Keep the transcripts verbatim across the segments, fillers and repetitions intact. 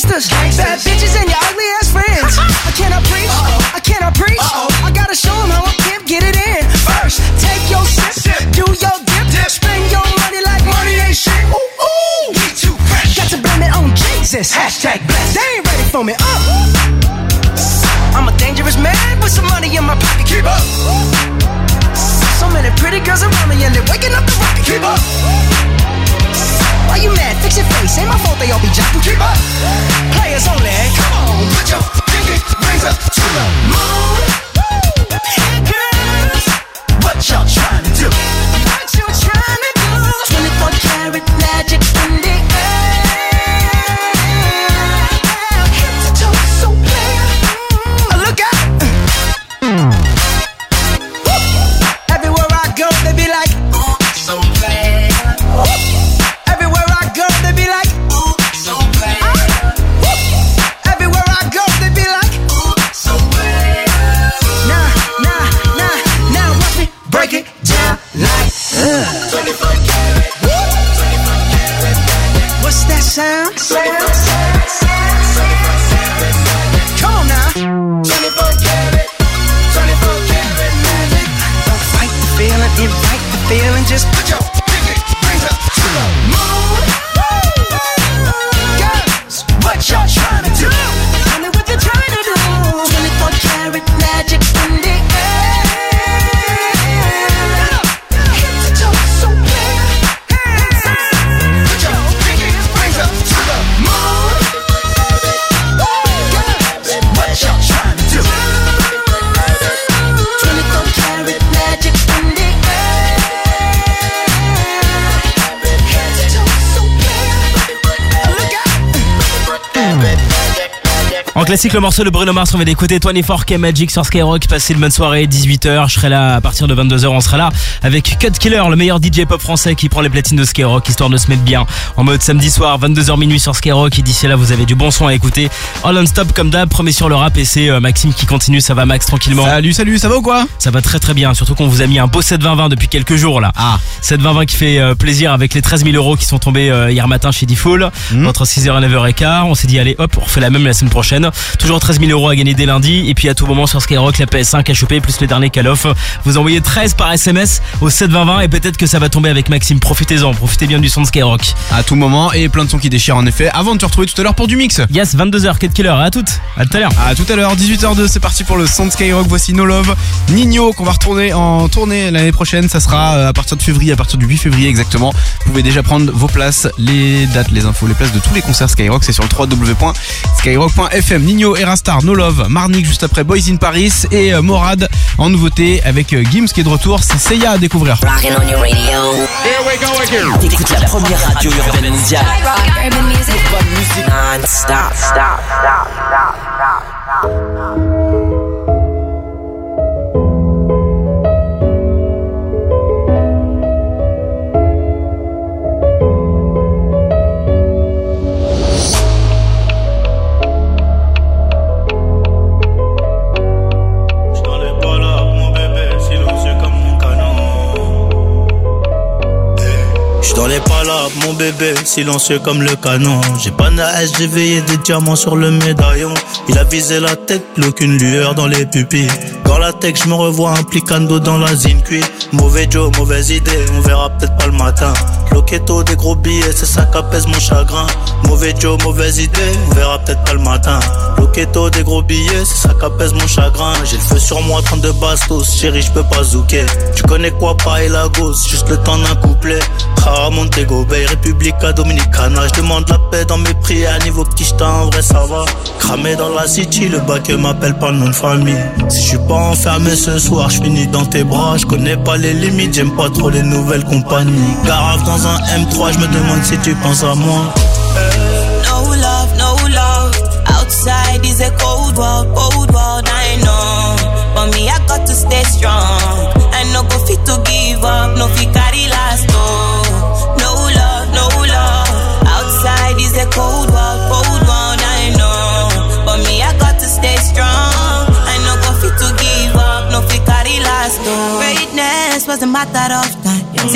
gangsters, bad bitches, and your ugly ass friends. I cannot preach, I cannot preach. I gotta show them how I pimp get it in. First, take your sip, do your dip, spend your money like money ain't shit. Ooh, ooh, we too fresh. Got to blame it on Jesus. Hashtag blessed. They ain't ready for me. Uh. I'm a dangerous man with some money in my pocket. Keep up. So many pretty girls around me and they're waking up the rocket. Keep up. Why you mad? Fix your face. Ain't my fault they all be jocking. Keep up. Players only. Come on, put your pinky rings up to the moon. Hey girls, what y'all trying to do? What you trying to do? twenty-four karat magic in the air. Head to toe, so clear. Look out. Everywhere I go, they be like, ooh, so clear. Everywhere I go, they be like, ooh, so clear. Everywhere I go, they be like, ooh, so clear. Nah, nah, nah, now watch me break it down like uh. twenty-four karat, twenty-four karat. What's that sound? twenty-four karat, twenty-four karat. Come on now. twenty-four karat, twenty-four karat magic. Don't fight the feeling, invite the feeling. Just put your pinky rings up to the moon. Girls, what y'all trying to do? Tell me what you're trying to do. twenty-four karat magic in the air. Head to toe, so clear. Put your pinky rings up to the moon. Girls, what y'all trying to do? twenty-four karat magic in the air. Head to toe, so clear. Look out. En classique, le morceau de Bruno Mars, on va l'écouter, vingt-quatre K Magic sur Skyrock. Passez une bonne soirée, dix-huit heures. Je serai là à partir de vingt-deux heures. On sera là avec Cut Killer, le meilleur D J pop français qui prend les platines de Skyrock, histoire de se mettre bien en mode samedi soir, vingt-deux heures minuit sur Skyrock. Et d'ici là, vous avez du bon son à écouter. All on stop comme d'hab, premier sur le rap. Et c'est euh, Maxime qui continue. Ça va, Max, tranquillement? Salut, salut, ça va ou quoi? Ça va très très bien. Surtout qu'on vous a mis un beau sept vingt vingt depuis quelques jours là. Ah. sept vingt vingt qui fait euh, plaisir avec les treize mille euros qui sont tombés euh, hier matin chez Default. Mmh. Entre six heures et neuf heures quinze. On s'est dit, allez hop, on refait la même la semaine prochaine. Toujours treize mille euros à gagner dès lundi. Et puis à tout moment sur Skyrock, la P S cinq à choper plus le dernier Call of. Vous envoyez treize par S M S au sept vingt vingt et peut-être que ça va tomber avec Maxime. Profitez-en, profitez bien du son de Skyrock. À tout moment, et plein de sons qui déchirent en effet. Avant de te retrouver tout à l'heure pour du mix. Yes, vingt-deux heures, Cut Killer, à toutes. À tout à l'heure. À tout à l'heure, dix-huit heures deux, c'est parti pour le son de Skyrock. Voici No Love, Nino, qu'on va retourner en tournée l'année prochaine. Ça sera à partir de février, à partir du huit février exactement. Vous pouvez déjà prendre vos places, les dates, les infos, les places de tous les concerts Skyrock. C'est sur le w w w point skyrock point f m. Nino, Erastar, No Love, Marnik juste après, Boys in Paris et euh, Morad en nouveauté avec euh, Gims qui est de retour. C'est Seiya à découvrir. Rockin' on your radio. Here we go again. T'écoutes la première radio urbaine mondiale. Rock urban music. Urban music. Non-stop. Stop, stop, stop, stop. Dans les palabres, mon bébé, silencieux comme le canon. J'ai pas d'âge, j'ai veillé des diamants sur le médaillon. Il a visé la tête, plus aucune lueur dans les pupilles. Dans la tech, je me revois implicando dans la zincuit. Mauvais Joe, mauvaise idée, on verra peut-être pas le matin. Loquetto, des gros billets, c'est ça qu'apaise mon chagrin. Mauvais Joe, mauvaise idée, on verra peut-être pas le matin. Loquetto, des gros billets, c'est ça qu'apaise mon chagrin. J'ai le feu sur moi, trente-deux bastos, chérie, je peux pas zouker. Tu connais quoi, pas et la gosse, juste le temps d'un couplet. Ah, Montego Bay, Republica Dominicana. Je demande la paix dans mes prières, niveau quicheta, en vrai ça va. Cramé dans la city, le bac m'appelle par le nom de famille. Si je suis pas enfermé ce soir, je finis dans tes bras. Je connais pas les limites, j'aime pas trop les nouvelles compagnies. Garave dans un M trois, je me demande si tu penses à moi. No love, no love. Outside is a cold world, cold world, I know. But me, I got to stay strong. I no go fit to give up, no fit carry last, oh. No love, no love. Outside is a cold world, cold world, I know. But me, I got to stay strong. I no go fit to give up, no fit carry last, oh. Greatness was a matter of time. See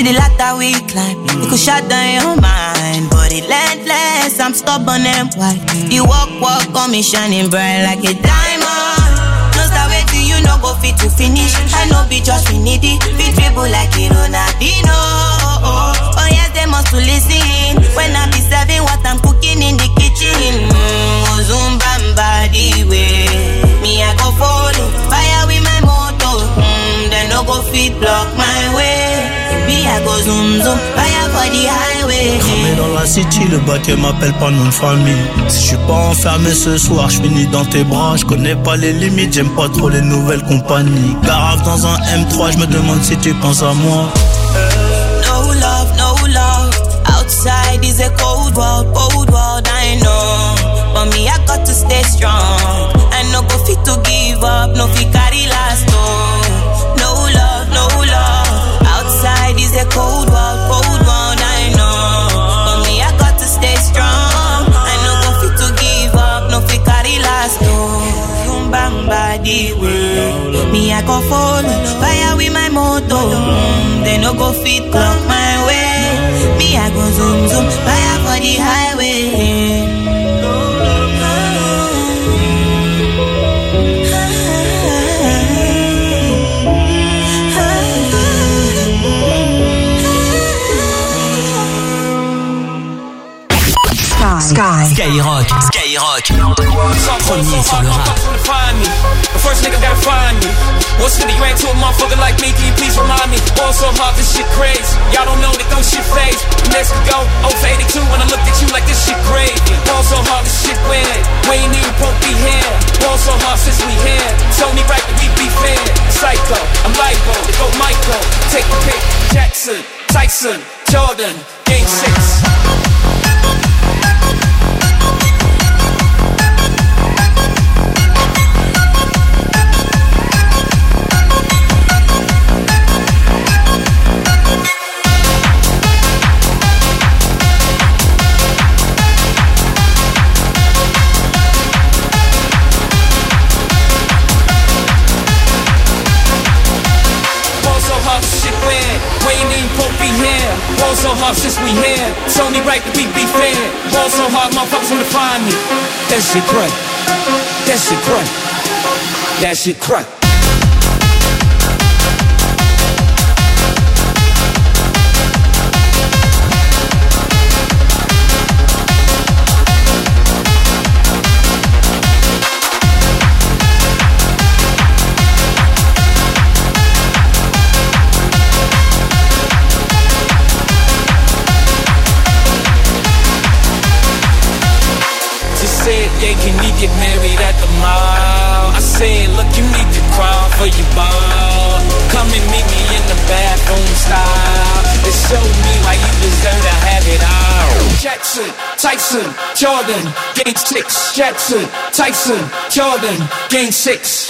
the ladder we climb, it could shut down your mind, but it relentless. I'm stubborn and white. The walk, walk on me shining bright like a diamond. No start wait till you no go fit to finish. I know be just we need it. Fit dribble like it Ronaldinho. Oh yes, they must to listen when I be serving what I'm cooking in the kitchen. Mm, Zumbamba the way me I go follow fire with my motor. Mm, they no go fit block my way. Me I go zoom zoom fire for the highway. Cramé dans la city, le baquet m'appelle pas nom de famille. Si je suis pas enfermé ce soir, je finis dans tes bras. Je connais pas les limites, j'aime pas trop les nouvelles compagnies. Garave dans un M trois, je me demande si tu penses à moi. No love, no love. Outside is a cold world, cold world, I know. But me, I got to stay strong. I no go fit to give up, no fit carry last, oh. No love, no love. Outside is a cold world, cold world, I know. But me, I got to stay strong. I no go fit to give up, no fit carry last, oh. Zumbamba the way. Me, I go follow fire with my motor. Mm, they no go fit block my way. Me, I go zoom zoom fire for the highway. Sky. Skyrock. Skyrock. Premier sur le rap. The first nigga gotta find me. What's in the rank to a motherfucker like me? Can you please remind me? Ball so hard, this shit crazy. Y'all don't know that those shit phase. Next we go, oh for eighty-two when I looked at you like this shit crazy. Ball so hard, this shit win. We ain't even supposed to be here. Ball so hard since we here. It's only right that we be fair. Psycho, I'm libo, go Michael. Take the pick. Jackson, Tyson, Jordan, Game six. Ball so hard since we here. It's only right that we be fair. Ball so hard, motherfuckers wanna find me. That shit crack. That shit crack. That shit crack. Yeah, can you get married at the mall? I said, look, you need to crawl for your ball. Come and meet me in the bathroom style. And show me why you deserve to have it all. Jackson, Tyson, Jordan, game six. Jackson, Tyson, Jordan, game six.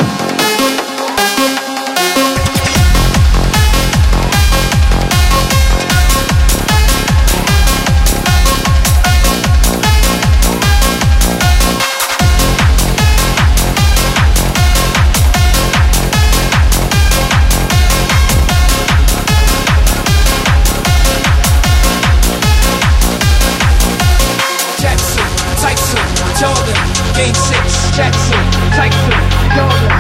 Game six, Jackson, Tyson, Jordan.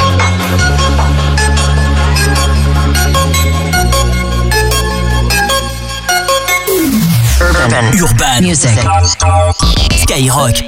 Urban, Urban Music. Skyrock.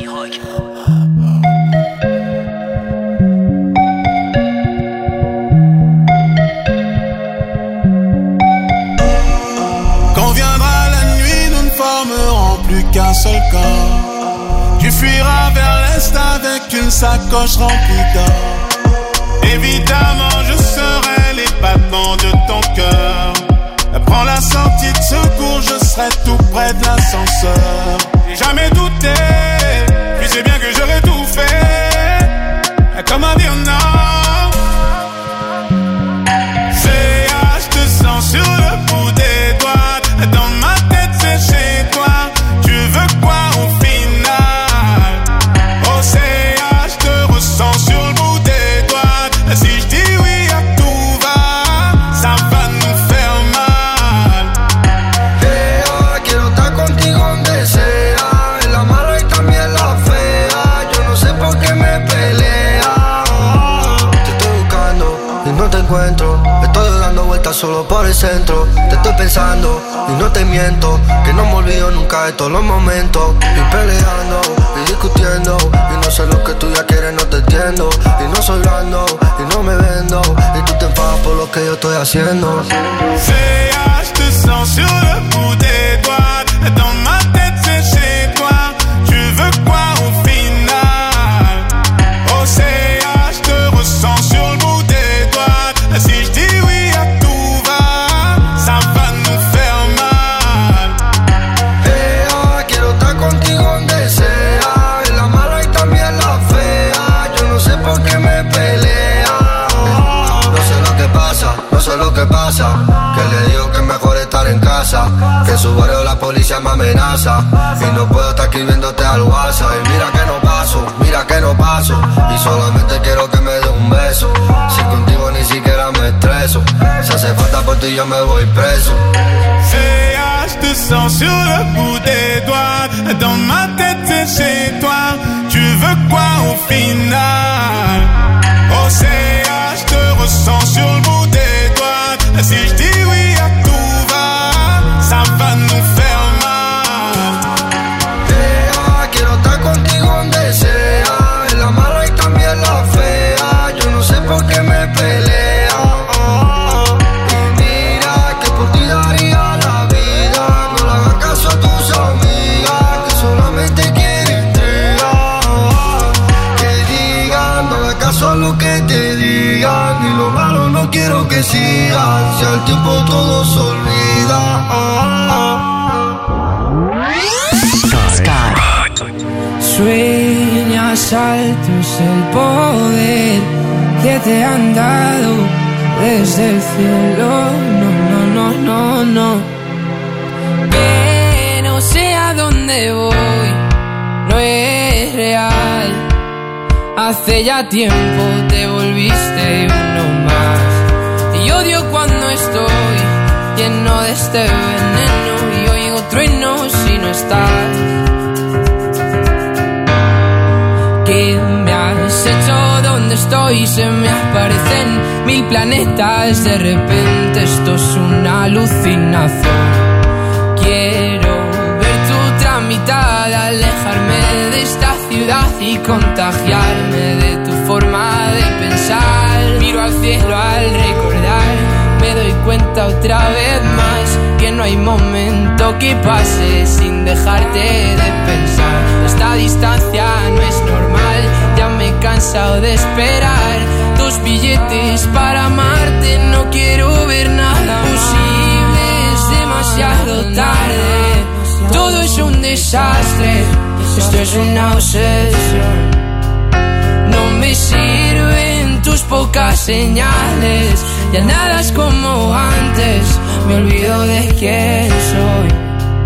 Quand viendra la nuit, nous ne formerons plus qu'un seul corps. Tu fuiras vers l'est avec une sacoche remplie d'or. Évidemment, je serai les battements de ton cœur. Prends la sortie de secours, je serai tout près de l'ascenseur. J'ai jamais douté, puis c'est bien que j'aurais tout fait. Comment dire non? C'est ah, je te sens sur le bout des doigts. Dans ma tête, c'est chez toi. Tu veux quoi au final? Sur le bout des doigts, si je dis oui à tout va, ça va nous faire mal. el centro. Te estoy pensando y no te miento, que no me olvido nunca de todos los momentos. Y peleando y discutiendo, y no sé lo que tú ya quieres, no te entiendo. Y no soy blando y no me vendo, y tú te enfadas por lo que yo estoy haciendo. Féa, je te sens sur le bout des doigts. Dans ma tête c'est chez toi. Tu veux quoi au final? Oh Féa, je te ressens sur le bout des doigts. Si je dis oui à tout va, ça va nous faire mal. Féa, quiero estar contigo donde sea, en la mala y también la fea. Yo no sé por qué me pelea. No sé lo que pasa, no sé lo que pasa, que le digo que es mejor estar en casa, que en su barrio la policía me amenaza, y no puedo estar escribiéndote al WhatsApp. Y mira que no paso, mira que no paso, y solamente quiero que me dé un beso. Si contigo ni siquiera me estreso, si hace falta por ti yo me voy preso. Féa, je te sens sur le bout des doigts. Dans ma tête c'est chez toi. Tu veux quoi au final? Oh Féa, je te ressens sur le bout des doigts. Si je dis oui à tout va, ça va nous faire mal. Féa, quiero estar contigo donde sea, en la mala y también la fea. Yo no sé por qué me pelea. Y mira que por ti daría la vida. No le hagas caso a tus amigas, que solamente quieren intriga. Que digan, no hagas caso a lo que te digan, y lo malo no quiero que siga. Si al tiempo todo se olvida. Sueñas alto es el poder que te han dado desde el cielo. No, no, no, no, no. Que no sé a dónde voy, no es real. Hace ya tiempo te volviste uno más. Y odio cuando estoy lleno de este veneno y oigo truenos si no estás. ¿Qué me has hecho? ¿Dónde estoy? Se me aparecen mil planetas. De repente esto es una alucinación. Quiero ver tu tramitada, alejarme de esta ciudad y contagiarme de tu forma de pensar. Miro al cielo al recordar, me doy cuenta otra vez más que no hay momento que pase sin dejarte de pensar. Esta distancia no es normal, ya me he cansado de esperar tus billetes para amarte. No quiero ver nada posible, es demasiado tarde. Todo es un desastre, esto es una obsesión. No me sirven tus pocas señales, ya nada es como antes, me olvido de quién soy.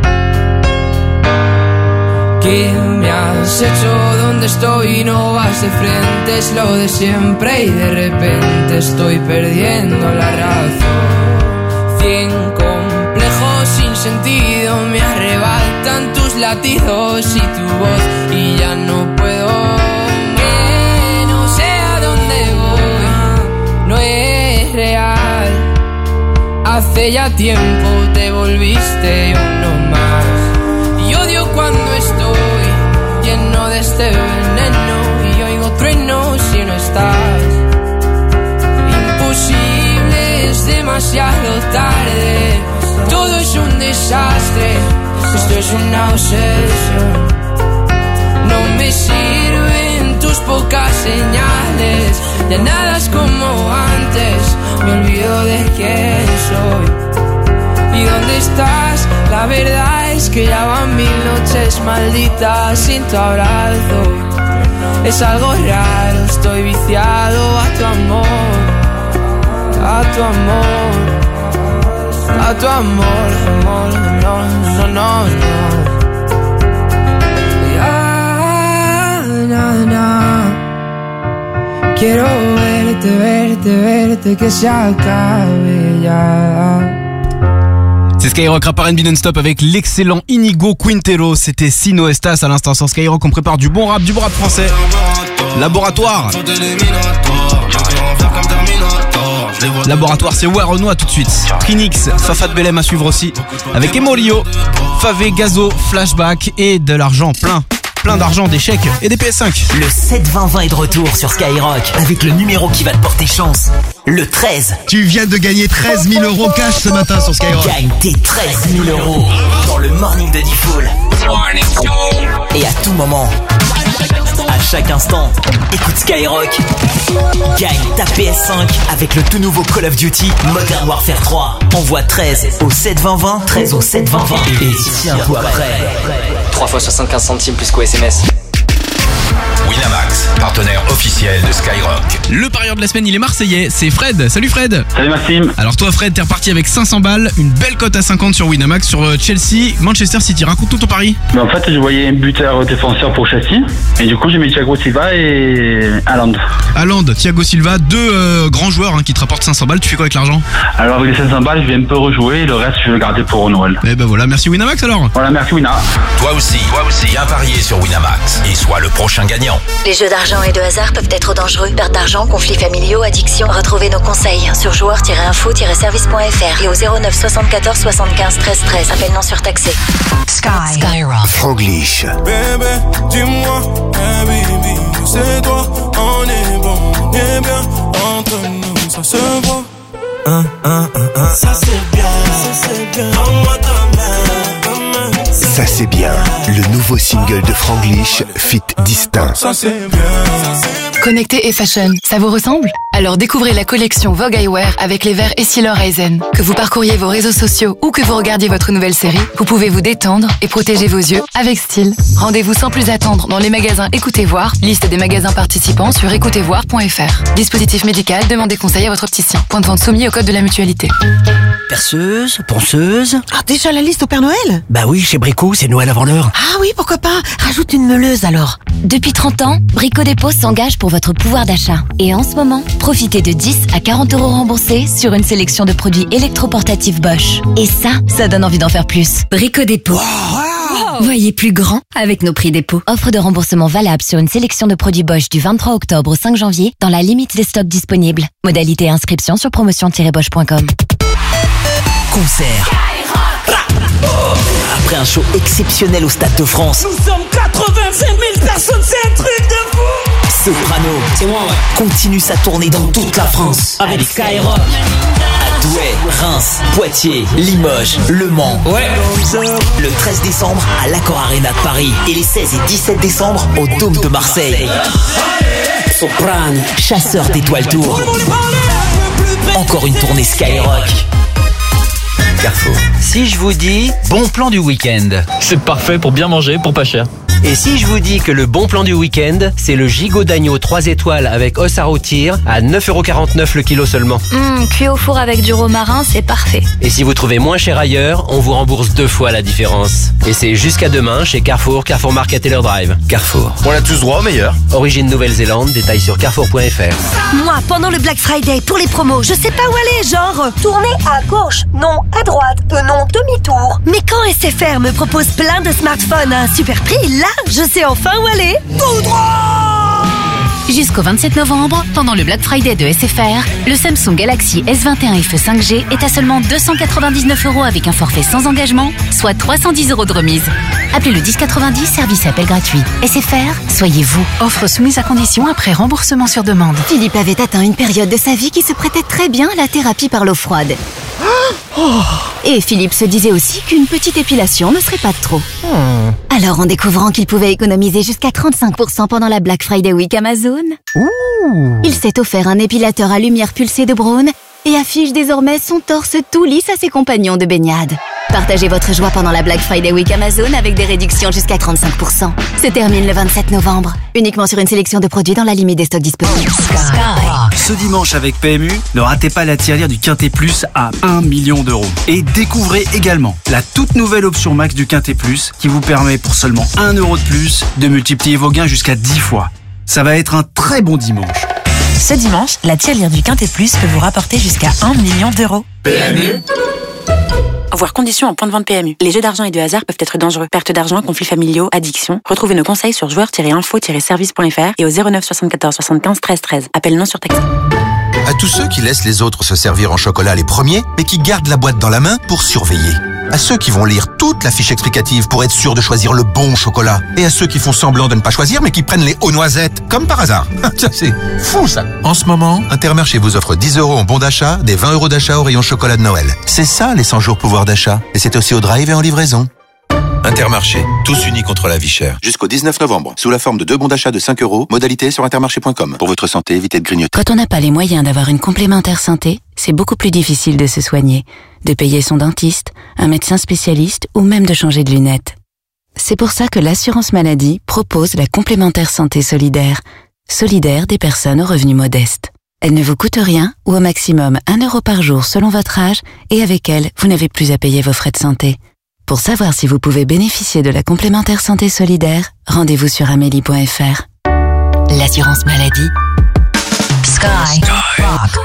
¿Qué me has hecho? ¿Dónde estoy? No vas de frente, es lo de siempre y de repente estoy perdiendo la razón. Cien complejos sin sentido me arrebatan tus latidos y tu voz y ya no puedo. Que no sé a dónde voy, no es real. Hace ya tiempo te volviste uno más. Y odio cuando estoy lleno de este veneno y oigo truenos si no estás. Imposible, es demasiado tarde. Todo es un desastre, esto es una obsesión. No me sirven tus pocas señales, ya nada es como antes, me olvido de quién soy. ¿Y dónde estás? La verdad es que ya van mil noches malditas sin tu abrazo. Es algo raro, estoy viciado a tu amor, a tu amor, a tu amor, amor, no, no, no, no. Ya, na, na. Quiero verte, verte, verte, que se acabe ya. C'est Skyrock, rap R and B non-stop avec l'excellent Inigo Quintero. C'était Sino Estas à l'instant sur Skyrock. On prépare du bon rap, du bon rap français. Laboratoire. Laboratoire, c'est Warono, à tout de suite. Trinix, Fafat Belem à suivre aussi. Avec Emolio, Favé, Gazo, Flashback et de l'argent plein. Plein d'argent, des chèques et des P S cinq. Le sept vingt vingt est de retour sur Skyrock avec le numéro qui va te porter chance. Le treize. Tu viens de gagner treize mille euros cash ce matin sur Skyrock. Gagne tes treize mille euros dans le morning de Diffoul. Et à tout moment, à chaque instant, écoute Skyrock. Gagne ta P S cinq avec le tout nouveau Call of Duty Modern Warfare trois. Envoie treize au sept vingt vingt, treize au sept vingt vingt et tiens-toi prêt. trois fois soixante-quinze centimes plus qu'au S M S. Winamax, partenaire officiel de Skyrock. Le parieur de la semaine, il est marseillais, c'est Fred. Salut Fred. Salut Maxime. Alors toi Fred, t'es reparti avec cinq cents balles, une belle cote à cinquante sur Winamax sur Chelsea, Manchester City. Raconte-nous ton pari. Mais en fait, je voyais un buteur défenseur pour Chelsea et du coup, j'ai mis Thiago Silva et Haaland. Haaland, Thiago Silva, deux euh, grands joueurs hein, qui te rapportent cinq cents balles. Tu fais quoi avec l'argent? Alors avec les cinq cents balles, je vais un peu rejouer et le reste, je vais le garder pour Noël. Eh ben voilà, merci Winamax alors. Voilà, merci Winamax. Toi aussi, toi aussi, viens parier sur Winamax et sois le prochain gagnant. Les jeux d'argent et de hasard peuvent être dangereux. Perte d'argent, conflits familiaux, addiction. Retrouvez nos conseils sur joueurs tiret info tiret service point f r et au zéro neuf soixante-quatorze soixante-quinze treize treize. Appel non surtaxé. Sky. Skyrock. Franglish. Bébé, dis-moi, hey baby, c'est toi, on est bon, on est bien, entre nous, ça se voit. Un, un, un, un. Ça c'est bien, ça c'est bien. Donne-moi ta main, ta main. Ça c'est bien. Le nouveau single de Franglish, Fit Distinct. Ça c'est bien, ça c'est bien. Connecté et fashion, ça vous ressemble? Alors découvrez la collection Vogue Eyewear avec les verres Essilor Eisen. Que vous parcouriez vos réseaux sociaux ou que vous regardiez votre nouvelle série, vous pouvez vous détendre et protéger vos yeux avec style. Rendez-vous sans plus attendre dans les magasins Écoutez Voir, liste des magasins participants sur écoutez voir point f r. Dispositif médical, demandez conseil à votre opticien. Point de vente soumis au code de la mutualité. Perceuse, ponceuse. Ah, déjà la liste au Père Noël? Bah oui, chez Brico, c'est Noël avant l'heure. Ah oui, pourquoi pas? Rajoute une meuleuse alors. Depuis trente ans, Brico Dépôt s'engage pour votre pouvoir d'achat. Et en ce moment, profitez de dix à quarante euros remboursés sur une sélection de produits électroportatifs Bosch. Et ça, ça donne envie d'en faire plus. Brico Dépôt. Wow. Voyez plus grand avec nos prix dépôt. Offre de remboursement valable sur une sélection de produits Bosch du vingt-trois octobre au cinq janvier dans la limite des stocks disponibles. Modalité et inscription sur promotion tiret bosch point com. Concert. Après un show exceptionnel au Stade de France, Nous sommes quatre-vingt-cinq mille personnes, c'est un truc de fou. Soprano, c'est moi, ouais, continue sa tournée dans toute la France avec Skyrock. À Douai, Reims, Poitiers, Limoges, Le Mans. Ouais. Le treize décembre à l'Accor Arena de Paris et les seize et dix-sept décembre au Dôme de Marseille. Soprano, chasseur d'étoiles tour. Encore une tournée Skyrock. Carrefour. Si je vous dis bon plan du week-end, c'est parfait pour bien manger pour pas cher. Et si je vous dis que le bon plan du week-end, c'est le gigot d'agneau trois étoiles avec os à rôtir à neuf euros quarante-neuf le kilo seulement. Mmh, cuit au four avec du romarin, c'est parfait. Et si vous trouvez moins cher ailleurs, on vous rembourse deux fois la différence. Et c'est jusqu'à demain chez Carrefour, Carrefour Market Taylor Drive. Carrefour. On a tous droit au meilleur. Origine Nouvelle-Zélande, détails sur carrefour point f r. Moi, pendant le Black Friday, pour les promos, je sais pas où aller, genre tournez à gauche, non à droite, euh, non demi-tour. Mais quand S F R me propose plein de smartphones à un super prix, là, je sais enfin où aller. Tout droit. Jusqu'au vingt-sept novembre, pendant le Black Friday de S F R, le Samsung Galaxy S vingt et un F E cinq G est à seulement deux cent quatre-vingt-dix-neuf euros avec un forfait sans engagement, soit trois cent dix euros de remise. Appelez le dix quatre-vingt-dix, service appel gratuit. S F R, soyez vous. Offre soumise à condition après remboursement sur demande. Philippe avait atteint une période de sa vie qui se prêtait très bien à la thérapie par l'eau froide. Oh. Et Philippe se disait aussi qu'une petite épilation ne serait pas de trop. Hmm. Alors, en découvrant qu'il pouvait économiser jusqu'à trente-cinq pour cent pendant la Black Friday Week Amazon, Ouh. il s'est offert un épilateur à lumière pulsée de Braun et affiche désormais son torse tout lisse à ses compagnons de baignade. Partagez votre joie pendant la Black Friday Week Amazon avec des réductions jusqu'à trente-cinq pour cent. Se termine le vingt-sept novembre. Uniquement sur une sélection de produits dans la limite des stocks disponibles. Sky. Ce dimanche avec P M U, ne ratez pas la tirelire du Quintet Plus à un million d'euros. Et découvrez également la toute nouvelle option Max du Quintet Plus qui vous permet pour seulement un euro de plus de multiplier vos gains jusqu'à dix fois. Ça va être un très bon dimanche. Ce dimanche, la tirelire du Quintet Plus peut vous rapporter jusqu'à un million d'euros. P M U. Voir conditions en point de vente P M U. Les jeux d'argent et de hasard peuvent être dangereux. Perte d'argent, conflits familiaux, addiction. Retrouvez nos conseils sur joueurs tiret info tiret service point f r et au zéro neuf soixante-quatorze soixante-quinze treize treize. Appel non surtaxé. À tous ceux qui laissent les autres se servir en chocolat les premiers, mais qui gardent la boîte dans la main pour surveiller. À ceux qui vont lire toute la fiche explicative pour être sûr de choisir le bon chocolat. Et à ceux qui font semblant de ne pas choisir, mais qui prennent les hauts noisettes, comme par hasard. Ça, c'est fou, ça. En ce moment, Intermarché vous offre dix euros en bon d'achat, des vingt euros d'achat au rayon chocolat de Noël. C'est ça, les cent jours pouvoir d'achat. Et c'est aussi au drive et en livraison. Intermarché, tous unis contre la vie chère. Jusqu'au dix-neuf novembre, sous la forme de deux bons d'achat de cinq euros, modalité sur intermarché point com. Pour votre santé, évitez de grignoter. Quand on n'a pas les moyens d'avoir une complémentaire santé, c'est beaucoup plus difficile de se soigner, de payer son dentiste, un médecin spécialiste ou même de changer de lunettes. C'est pour ça que l'assurance maladie propose la complémentaire santé solidaire, solidaire des personnes aux revenus modestes. Elle ne vous coûte rien ou au maximum un euro par jour selon votre âge et avec elle, vous n'avez plus à payer vos frais de santé. Pour savoir si vous pouvez bénéficier de la complémentaire santé solidaire, rendez-vous sur amélie point f r. L'assurance maladie. Sky. Rock.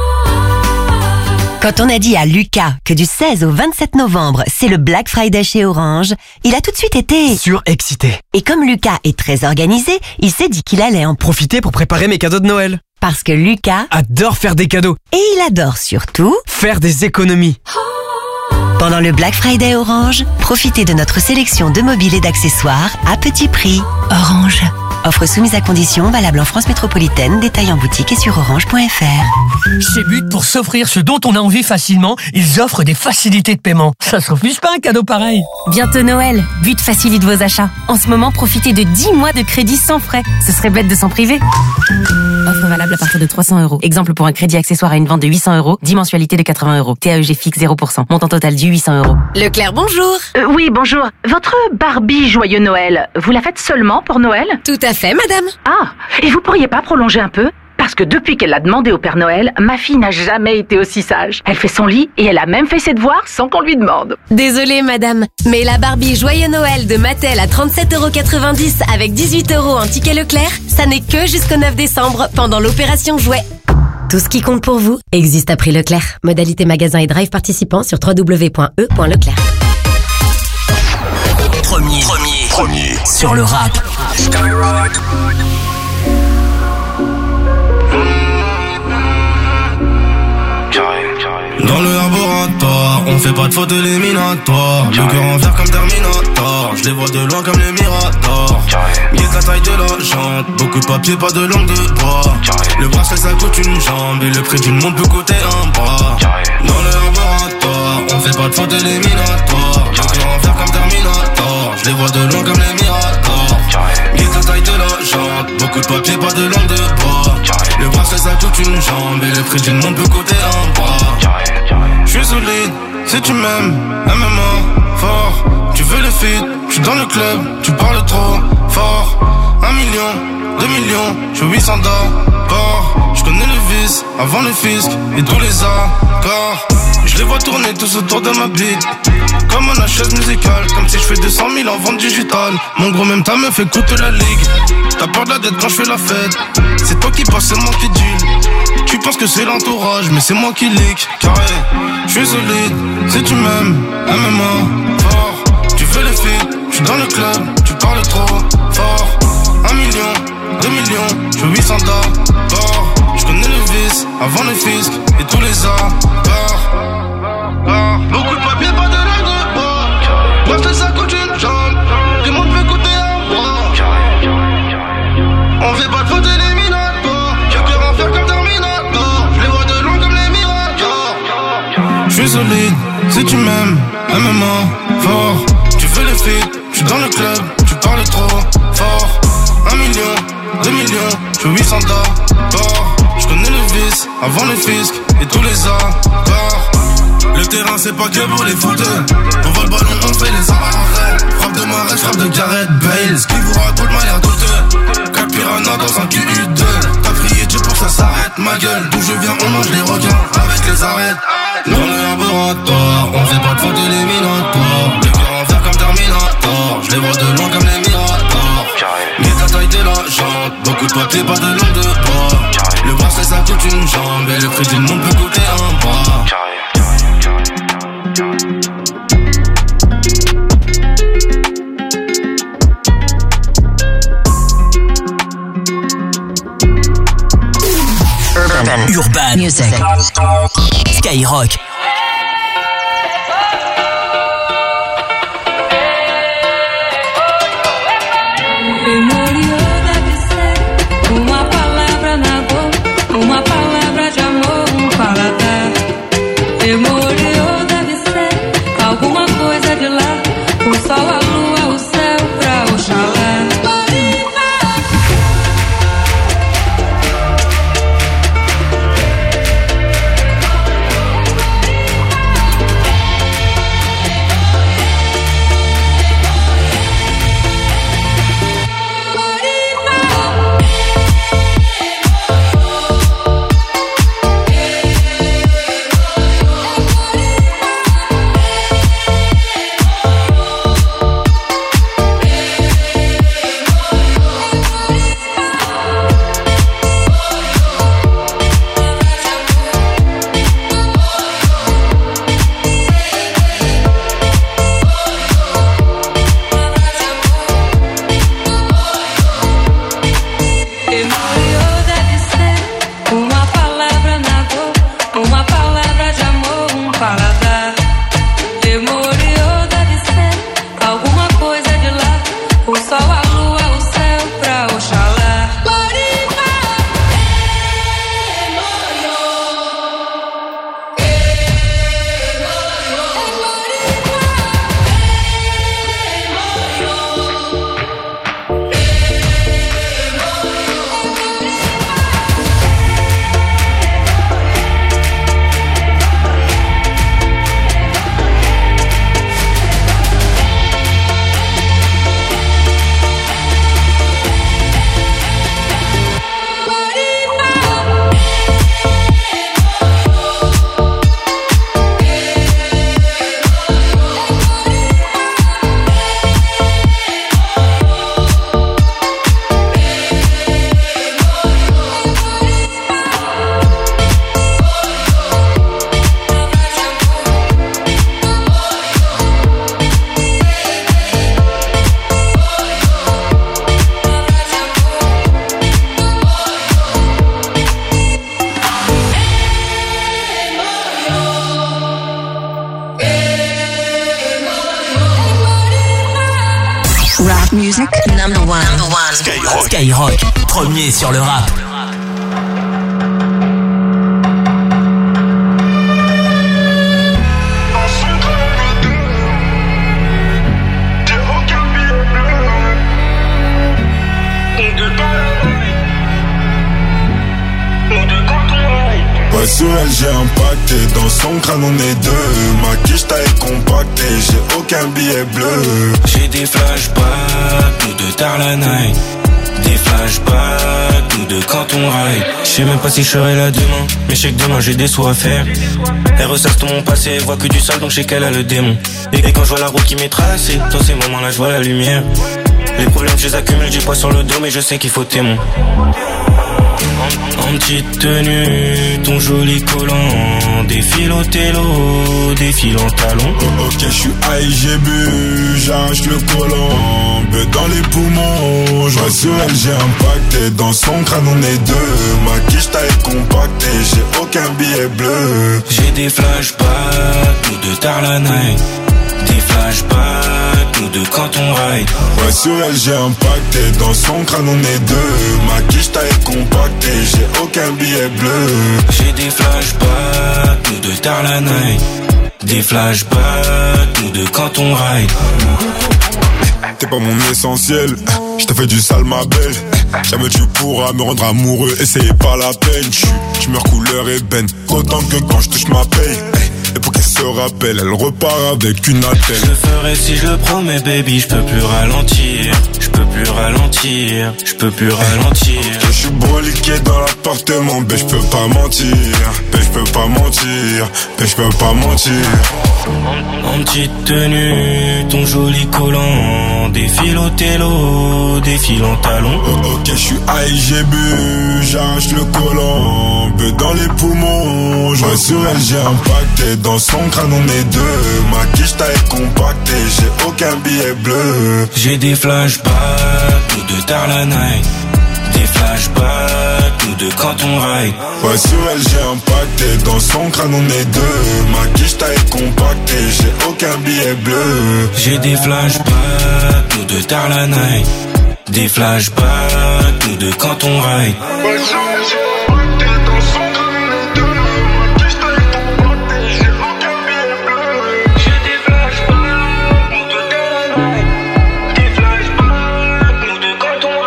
Quand on a dit à Lucas que du seize au vingt-sept novembre, c'est le Black Friday chez Orange, il a tout de suite été surexcité. Et comme Lucas est très organisé, il s'est dit qu'il allait en profiter pour préparer mes cadeaux de Noël. Parce que Lucas adore faire des cadeaux. Et il adore surtout faire des économies. Pendant le Black Friday Orange, profitez de notre sélection de mobiles et d'accessoires à petit prix. Orange. Offre soumise à conditions, valable en France métropolitaine, détail en boutique et sur orange point f r. Chez But, pour s'offrir ce dont on a envie facilement, ils offrent des facilités de paiement. Ça se refuse pas un cadeau pareil. Bientôt Noël, But facilite vos achats. En ce moment, profitez de dix mois de crédit sans frais. Ce serait bête de s'en priver. Offre valable à partir de trois cents euros. Exemple pour un crédit accessoire à une vente de huit cents euros, dix mensualités de quatre-vingts euros. T A E G fixe zéro pour cent. Montant total du huit cents euros. Leclerc, bonjour. Euh, oui, bonjour. Votre Barbie Joyeux Noël, vous la faites seulement pour Noël ? Tout à fait, madame. Ah, et vous pourriez pas prolonger un peu ? Parce que depuis qu'elle l'a demandé au Père Noël, ma fille n'a jamais été aussi sage. Elle fait son lit et elle a même fait ses devoirs sans qu'on lui demande. Désolée, madame, mais la Barbie Joyeux Noël de Mattel à trente-sept euros quatre-vingt-dix avec dix-huit euros en ticket Leclerc, ça n'est que jusqu'au neuf décembre pendant l'opération Jouet. Tout ce qui compte pour vous existe à prix Leclerc. Modalité magasin et drive participant sur w w w point e point leclerc. Premier, premier, premier sur le rap. Skyrock. Dans le laboratoire, on fait pas de faute éliminatoire. Le cœur en fer comme Terminator. Je les vois de loin comme les Miradors. Mieux la taille de la jante. Beaucoup de papier, pas de langue de bois. Le bracelet ça coûte une jambe. Et le prix d'une montre peut coûter un bras. Dans le laboratoire, on fait pas de faute éliminatoire. Le cœur en fer comme Terminator. Je les vois de loin comme les Miradors. Mieux la taille de la jante. Beaucoup de papier, pas de langue de bois. Le bracelet ça coûte une jambe. Et le prix d'une montre peut coûter un bras. J'suis solide, si tu m'aimes, M M A, fort. Tu veux le feat, j'suis dans le club, tu parles trop fort. Un million, deux millions, j'fais huit cents d'apports. J'connais le vice, avant le fisc et tous les accords. Je les vois tourner tous autour de ma bite, comme un chaise musicale, comme si j'fais deux cent mille en vente digitale. Mon gros même ta meuf fait coûter la ligue. T'as peur de la dette quand j'fais la fête. C'est toi qui passe, c'est moi qui deal. Tu penses que c'est l'entourage, mais c'est moi qui leak. Carré, j'suis solide, si tu m'aimes, M M A, fort. Tu fais les filles, j'suis dans le club, tu parles trop fort. Un million, deux millions, j'fais huit cents d'abord. J'connais le vice, avant le fisc et tous les accords. Beaucoup de papier, pas de langue de bois. Parce que ça coûte une jambe, tout le monde peut coûter un bras. On fait pas de faute éliminatoire. J'ai cœur en fer comme Terminator. Je les vois de loin comme les Miradors. J'suis solide, si tu m'aimes, M M A, fort. Tu fais les feats, j'suis dans le club, tu parles trop fort. Un million, deux millions, j'fais huit cents d'abord. J'connais le vice, avant le fisc et tous les accords. Le terrain c'est pas que pour les footeux. On voit le ballon, on fait les arrêts. Frappe de Marais, frappe de Gareth Bale. Ce qui vous raconte m'a l'air douteux. Cap Piranha dans un Q U deux. T'as prié Dieu pour que ça s'arrête, ma gueule. D'où je viens, on mange les requins avec les arêtes. Dans le laboratoire, on fait pas de faute éliminatoire. Le cœur en fer comme Terminator. Je les vois de loin comme les Miradors. Mais la taille de la jante. Beaucoup de papier, pas de langue de bois. Le bracelet ça coûte une jambe. Et le prix d'une montre peut coûter un bras. Urban Music. Skyrock. Uma palavra na boca, uma palavra de amor, um paladar. Memoriou deve ser alguma coisa de lá, o sol, a lua, o céu pra Oxalá. Music number one. Number one. Skyrock. Skyrock, premier sur le rap. Ouais, sur elle j'ai impacté, dans son crâne on est deux. Ma quiche taille compactée, j'ai aucun billet bleu. J'ai des flashbacks, nous deux tard la night. Des flashbacks, nous deux quand on ride. J'sais même pas si je serai là demain, mais je sais que demain j'ai des sous à faire. Elle ressasse tout mon passé, elle voit que du sale donc je sais qu'elle a le démon. Et quand je vois la route qui m'est tracée, dans ces moments là je vois la lumière. Les problèmes je les accumule, j'ai pas sur le dos mais je sais qu'il faut témoin. En, en petite tenue, ton joli collant, défile au télo, défile en talons. Oh, ok, je suis high, j'ai bu, j'arrache le collant, beu dans les poumons. Je sur elle, j'ai impacté, dans son crâne on est deux. Ma quiche taille compactée, j'ai aucun billet bleu. J'ai des flashbacks, nous deux tard la night. Des flashbacks, nous deux quand on ride. Ouais, sur elle j'ai impacté, dans son crâne on est deux. Ma quiche taille compactée, j'ai aucun billet bleu. J'ai des flashbacks, nous deux tard la night. Des flashbacks, nous deux quand on ride. T'es pas mon essentiel, je t'ai fait du sale ma belle. Jamais tu pourras me rendre amoureux, et c'est pas la peine. Tu meurs couleur ébène, autant que quand je touche ma paye. Et pour qu'elle se rappelle, elle repart avec une attelle. Je le ferai si je le promets baby, je peux plus ralentir. Je peux plus ralentir, je peux plus ralentir. Je suis broliqué dans l'appartement, ben je peux pas mentir. Ben je peux pas mentir, ben je peux pas mentir. En, en petite tenue, ton joli collant, défile au télo, défile en talons. Oh, ok, je suis high, j'ai bu, j'arrache le collant, beu dans les poumons. Je sur elle, j'ai impacté, dans son crâne on est deux. Ma quiche taille compactée, j'ai aucun billet bleu. J'ai des flashbacks, nous deux tard la night. Des flashbacks, nous deux quand on ride. Ouais, sur elle j'ai impacté, dans son crâne on est deux. Ma quiche taille compactée, j'ai aucun billet bleu. J'ai des flashbacks, nous deux tard la night. Des flashbacks, nous deux quand on ride. Ouais, sur elle j'ai impacté, dans son crâne on est deux. Ma quiche taille compactée, j'ai aucun billet bleu. J'ai des flashbacks, nous deux tard la night. Des flashbacks, nous deux quand on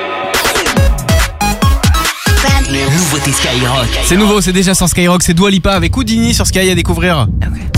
ride. Nouveauté Skyrock. C'est nouveau, c'est déjà sur Skyrock, c'est Dua Lipa avec Houdini sur Sky à découvrir.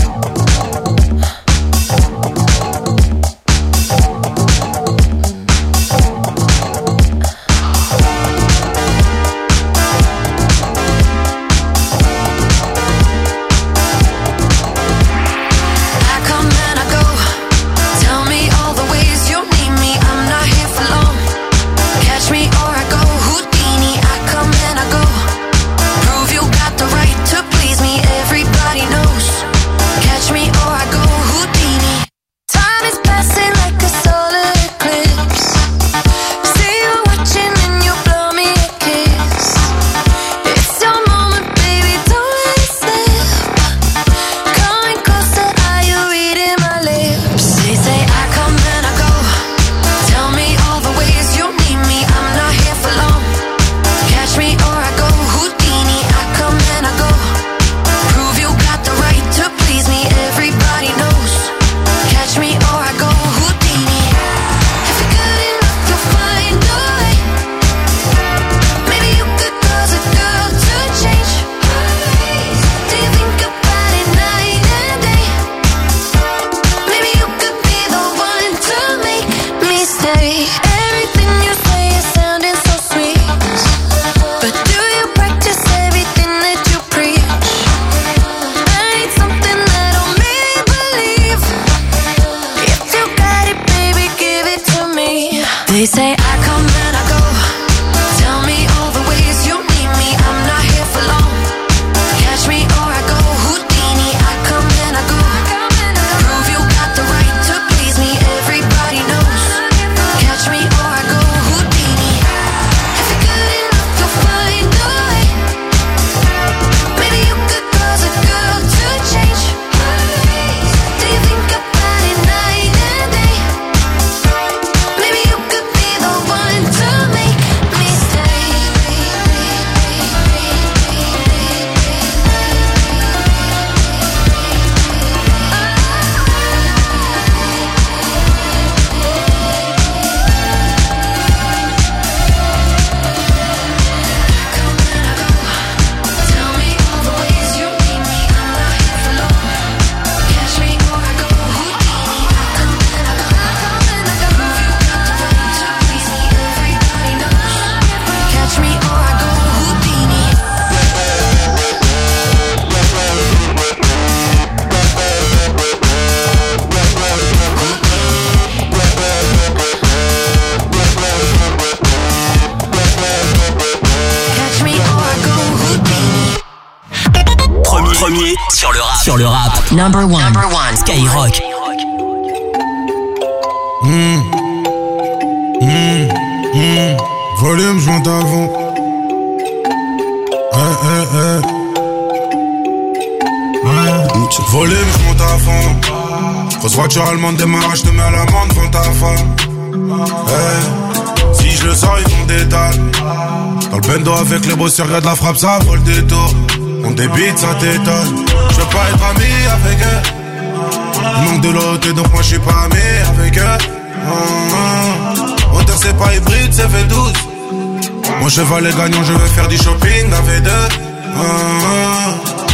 They say I come and I go. Tell me all the ways you need me. I'm not here for long. Catch me or I go Houdini. I come and I go. Prove you got the right to please me. Everybody knows. Catch me or I go Houdini. If you're good enough, you'll find a way. Maybe you could cause a girl to change. Do you think about it night and day? Maybe you could be the one to make me stay. Tell me all the ways you need me. I'm not here for long. Catch me or I go Houdini. I come and I go. Prove you got the right to please me. Everybody knows. Catch me or I go Houdini. Catch me or I go Houdini. Premier, premier sur le rap. Sur le rap. Number one. Number one. Skyrock. Mmh. Mmh. Mmh. Volume, je monte à fond. Eh, eh, eh. Ouais. Volume, je monte à fond. Grosse voiture allemande, démarrage, te mets à l'amende devant ta femme. Eh. Si je le sors, ils font des dalles. Dans le bendo avec les bosseurs, regarde la frappe, ça vole des tours. On débite, ça t'étonne. Je veux pas être ami avec eux. Ils manquent de l'autre, donc moi je suis pas ami avec eux. Mmh. Moteur c'est pas hybride, c'est V douze. Mon cheval est gagnant, je veux faire du shopping avec deux. Mmh.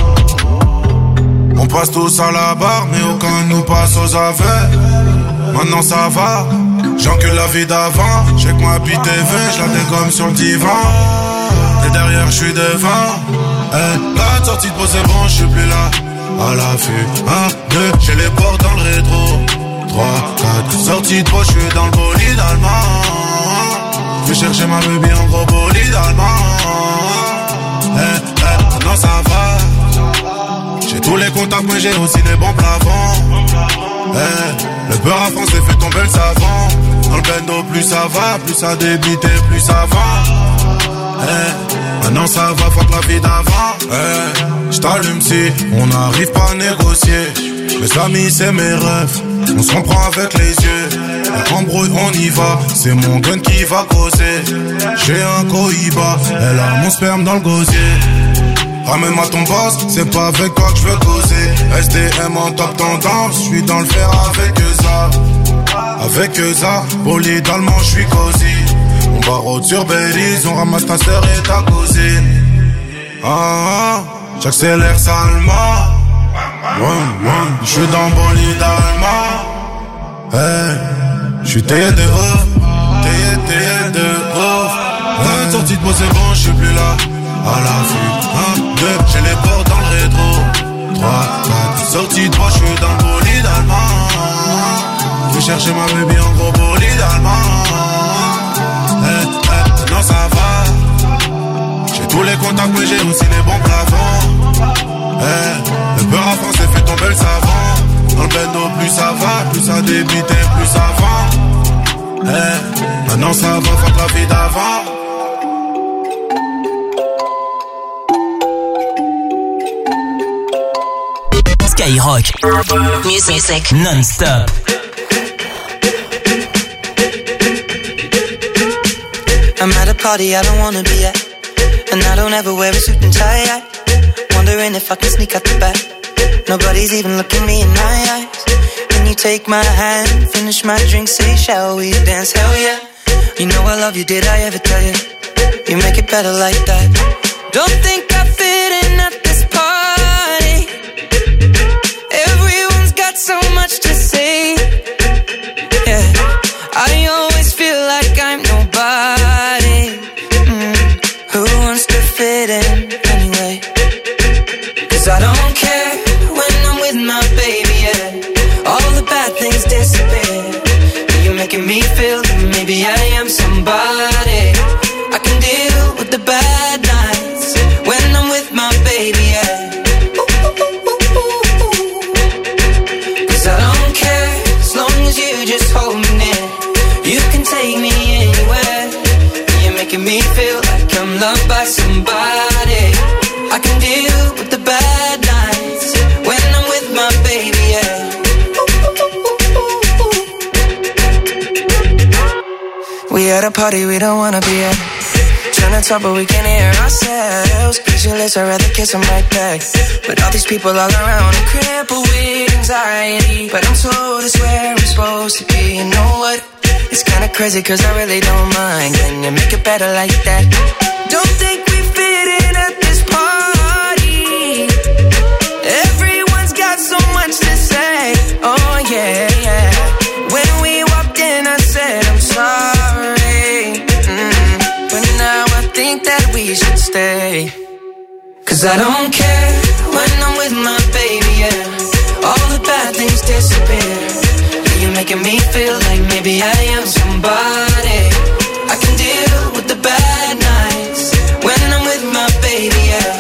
On passe tous à la barre, mais aucun nous passe aux aveux. Maintenant ça va, j'encule la vie d'avant. J'ai que ma bite est vingt, je la dégomme sur le divan. Et derrière je suis devant. Eh, la sortie de pause c'est bon, je suis plus là. À l'affût, un, deux, j'ai les portes dans le rétro. Trois, quatre, sortie de pause, je suis dans le bolide allemand. Je vais chercher ma baby en gros bolide allemand. Eh, eh, maintenant ça va. J'ai tous les contacts mais j'ai aussi les bons plafonds. Eh, le beurre à français fait tomber le savon. Dans le bendo plus ça va, plus ça débite et plus ça va. Hey, maintenant ça va, fuck la vie d'avant. Hey, j't'allume si on n'arrive pas à négocier. Mes amis c'est mes rêves, on se comprend avec les yeux. Et embrouille on y va, c'est mon gun qui va causer. J'ai un cohiba, elle a mon sperme dans le gosier. Ramène-moi ton boss, c'est pas avec toi que je veux causer. S D M en top tendance, je suis dans le fer avec ça. Avec ça, bolide allemand, je suis cosy. On barre sur Belize, on ramasse ta sœur et ta cousine. Ah, ah, j'accélère salement. Je suis dans bolide allemand. Hey, je suis taillé de ouf, taillé, taillé de ouf. Hey, sortie de moi c'est bon, je suis plus là. À la vue, un, deux, j'ai les portes dans le rétro. Trois, quatre, sortie de moi, je suis dans le bolide allemand. Je vais chercher ma baby en gros bolide allemand. Hey, hey, non ça va. J'ai tous les contacts mais j'ai aussi les bons plafonds. Hey, le beurre à français fait tomber le savon. Dans le bendo plus ça va, plus ça débite et plus ça vend. Hey, maintenant ça va, fuck la vie d'avant. Skyrock Music Non-stop. I'm at a party I don't wanna be at, and I don't ever wear a suit and tie. I wondering if I can sneak out the back. Nobody's even looking me in my eyes. Can you take my hand, finish my drink, say shall we dance? Hell yeah. You know I love you, did I ever tell you? You make it better like that. Don't think I fit in at this party. Everyone's got so much to say. Yeah, I always feel like I'm nobody. Mm. Who wants to fit in anyway? Cause I don't care when I'm with my baby, yeah. All the bad things disappear. You're making me feel that maybe I am somebody. I can deal with the bad nights when I'm with my baby, yeah. Cause I don't care as long as you just hold me near. You can take me anywhere. You're making me feel like I'm loved by somebody. I can deal with the bad nights when I'm with my baby, yeah. We at a party we don't wanna be at. Trying to talk but we can't hear ourselves. Pictureless, I'd rather kiss them right back. But all these people all around are crippled with anxiety. But I'm told it's where I'm supposed to be. You know what? It's kinda crazy cause I really don't mind. Can you make it better like that? Don't think we fit in at this party. Everyone's got so much to say. Oh yeah, yeah. When we walked in I said I'm sorry. Mm. But now I think that we should stay. Cause I don't care when I'm with my baby, yeah. All the bad things disappear. You're making me feel like maybe I am somebody. I can deal with the bad nights when I'm with my baby, yeah.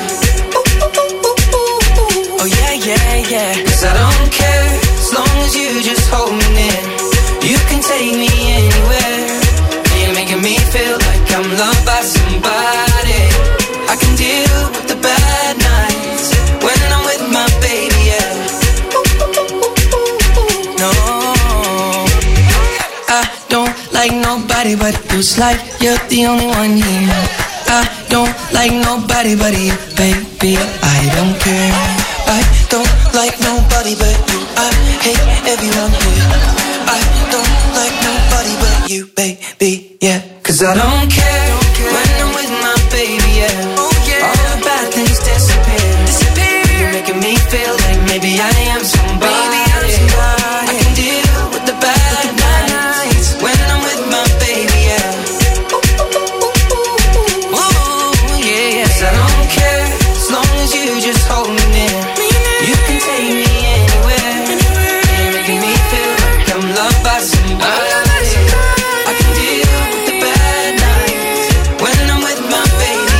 Oh yeah, yeah, yeah. Cause I don't care as long as you just hold me near. You can take me anywhere. You're making me feel like I'm loved by somebody. I can deal with the bad nights when I'm with my baby, yeah. No, I don't like nobody but you. It's like you're the only one here. I don't like nobody but you, baby. I don't care. I don't like nobody but you. I hate everyone here. I don't like nobody but you, baby, yeah. Cause I don't care when I'm with my baby, yeah. All the bad things disappear. You're making me feel like maybe I am somebody. I can deal with the bad nights when I'm with my baby, yeah. Ooh, yeah, yeah. 'Cause I don't care as long as you just hold me near. You can take me anywhere. You're making me feel like I'm loved by somebody. I can deal with the bad nights when I'm with my baby,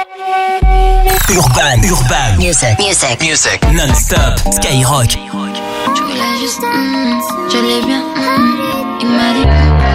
Urban, Urban, Music, Music, Music, Non-stop, Skyrock. Je voulais juste, mm, je l'ai bien, mm, il m'a dit.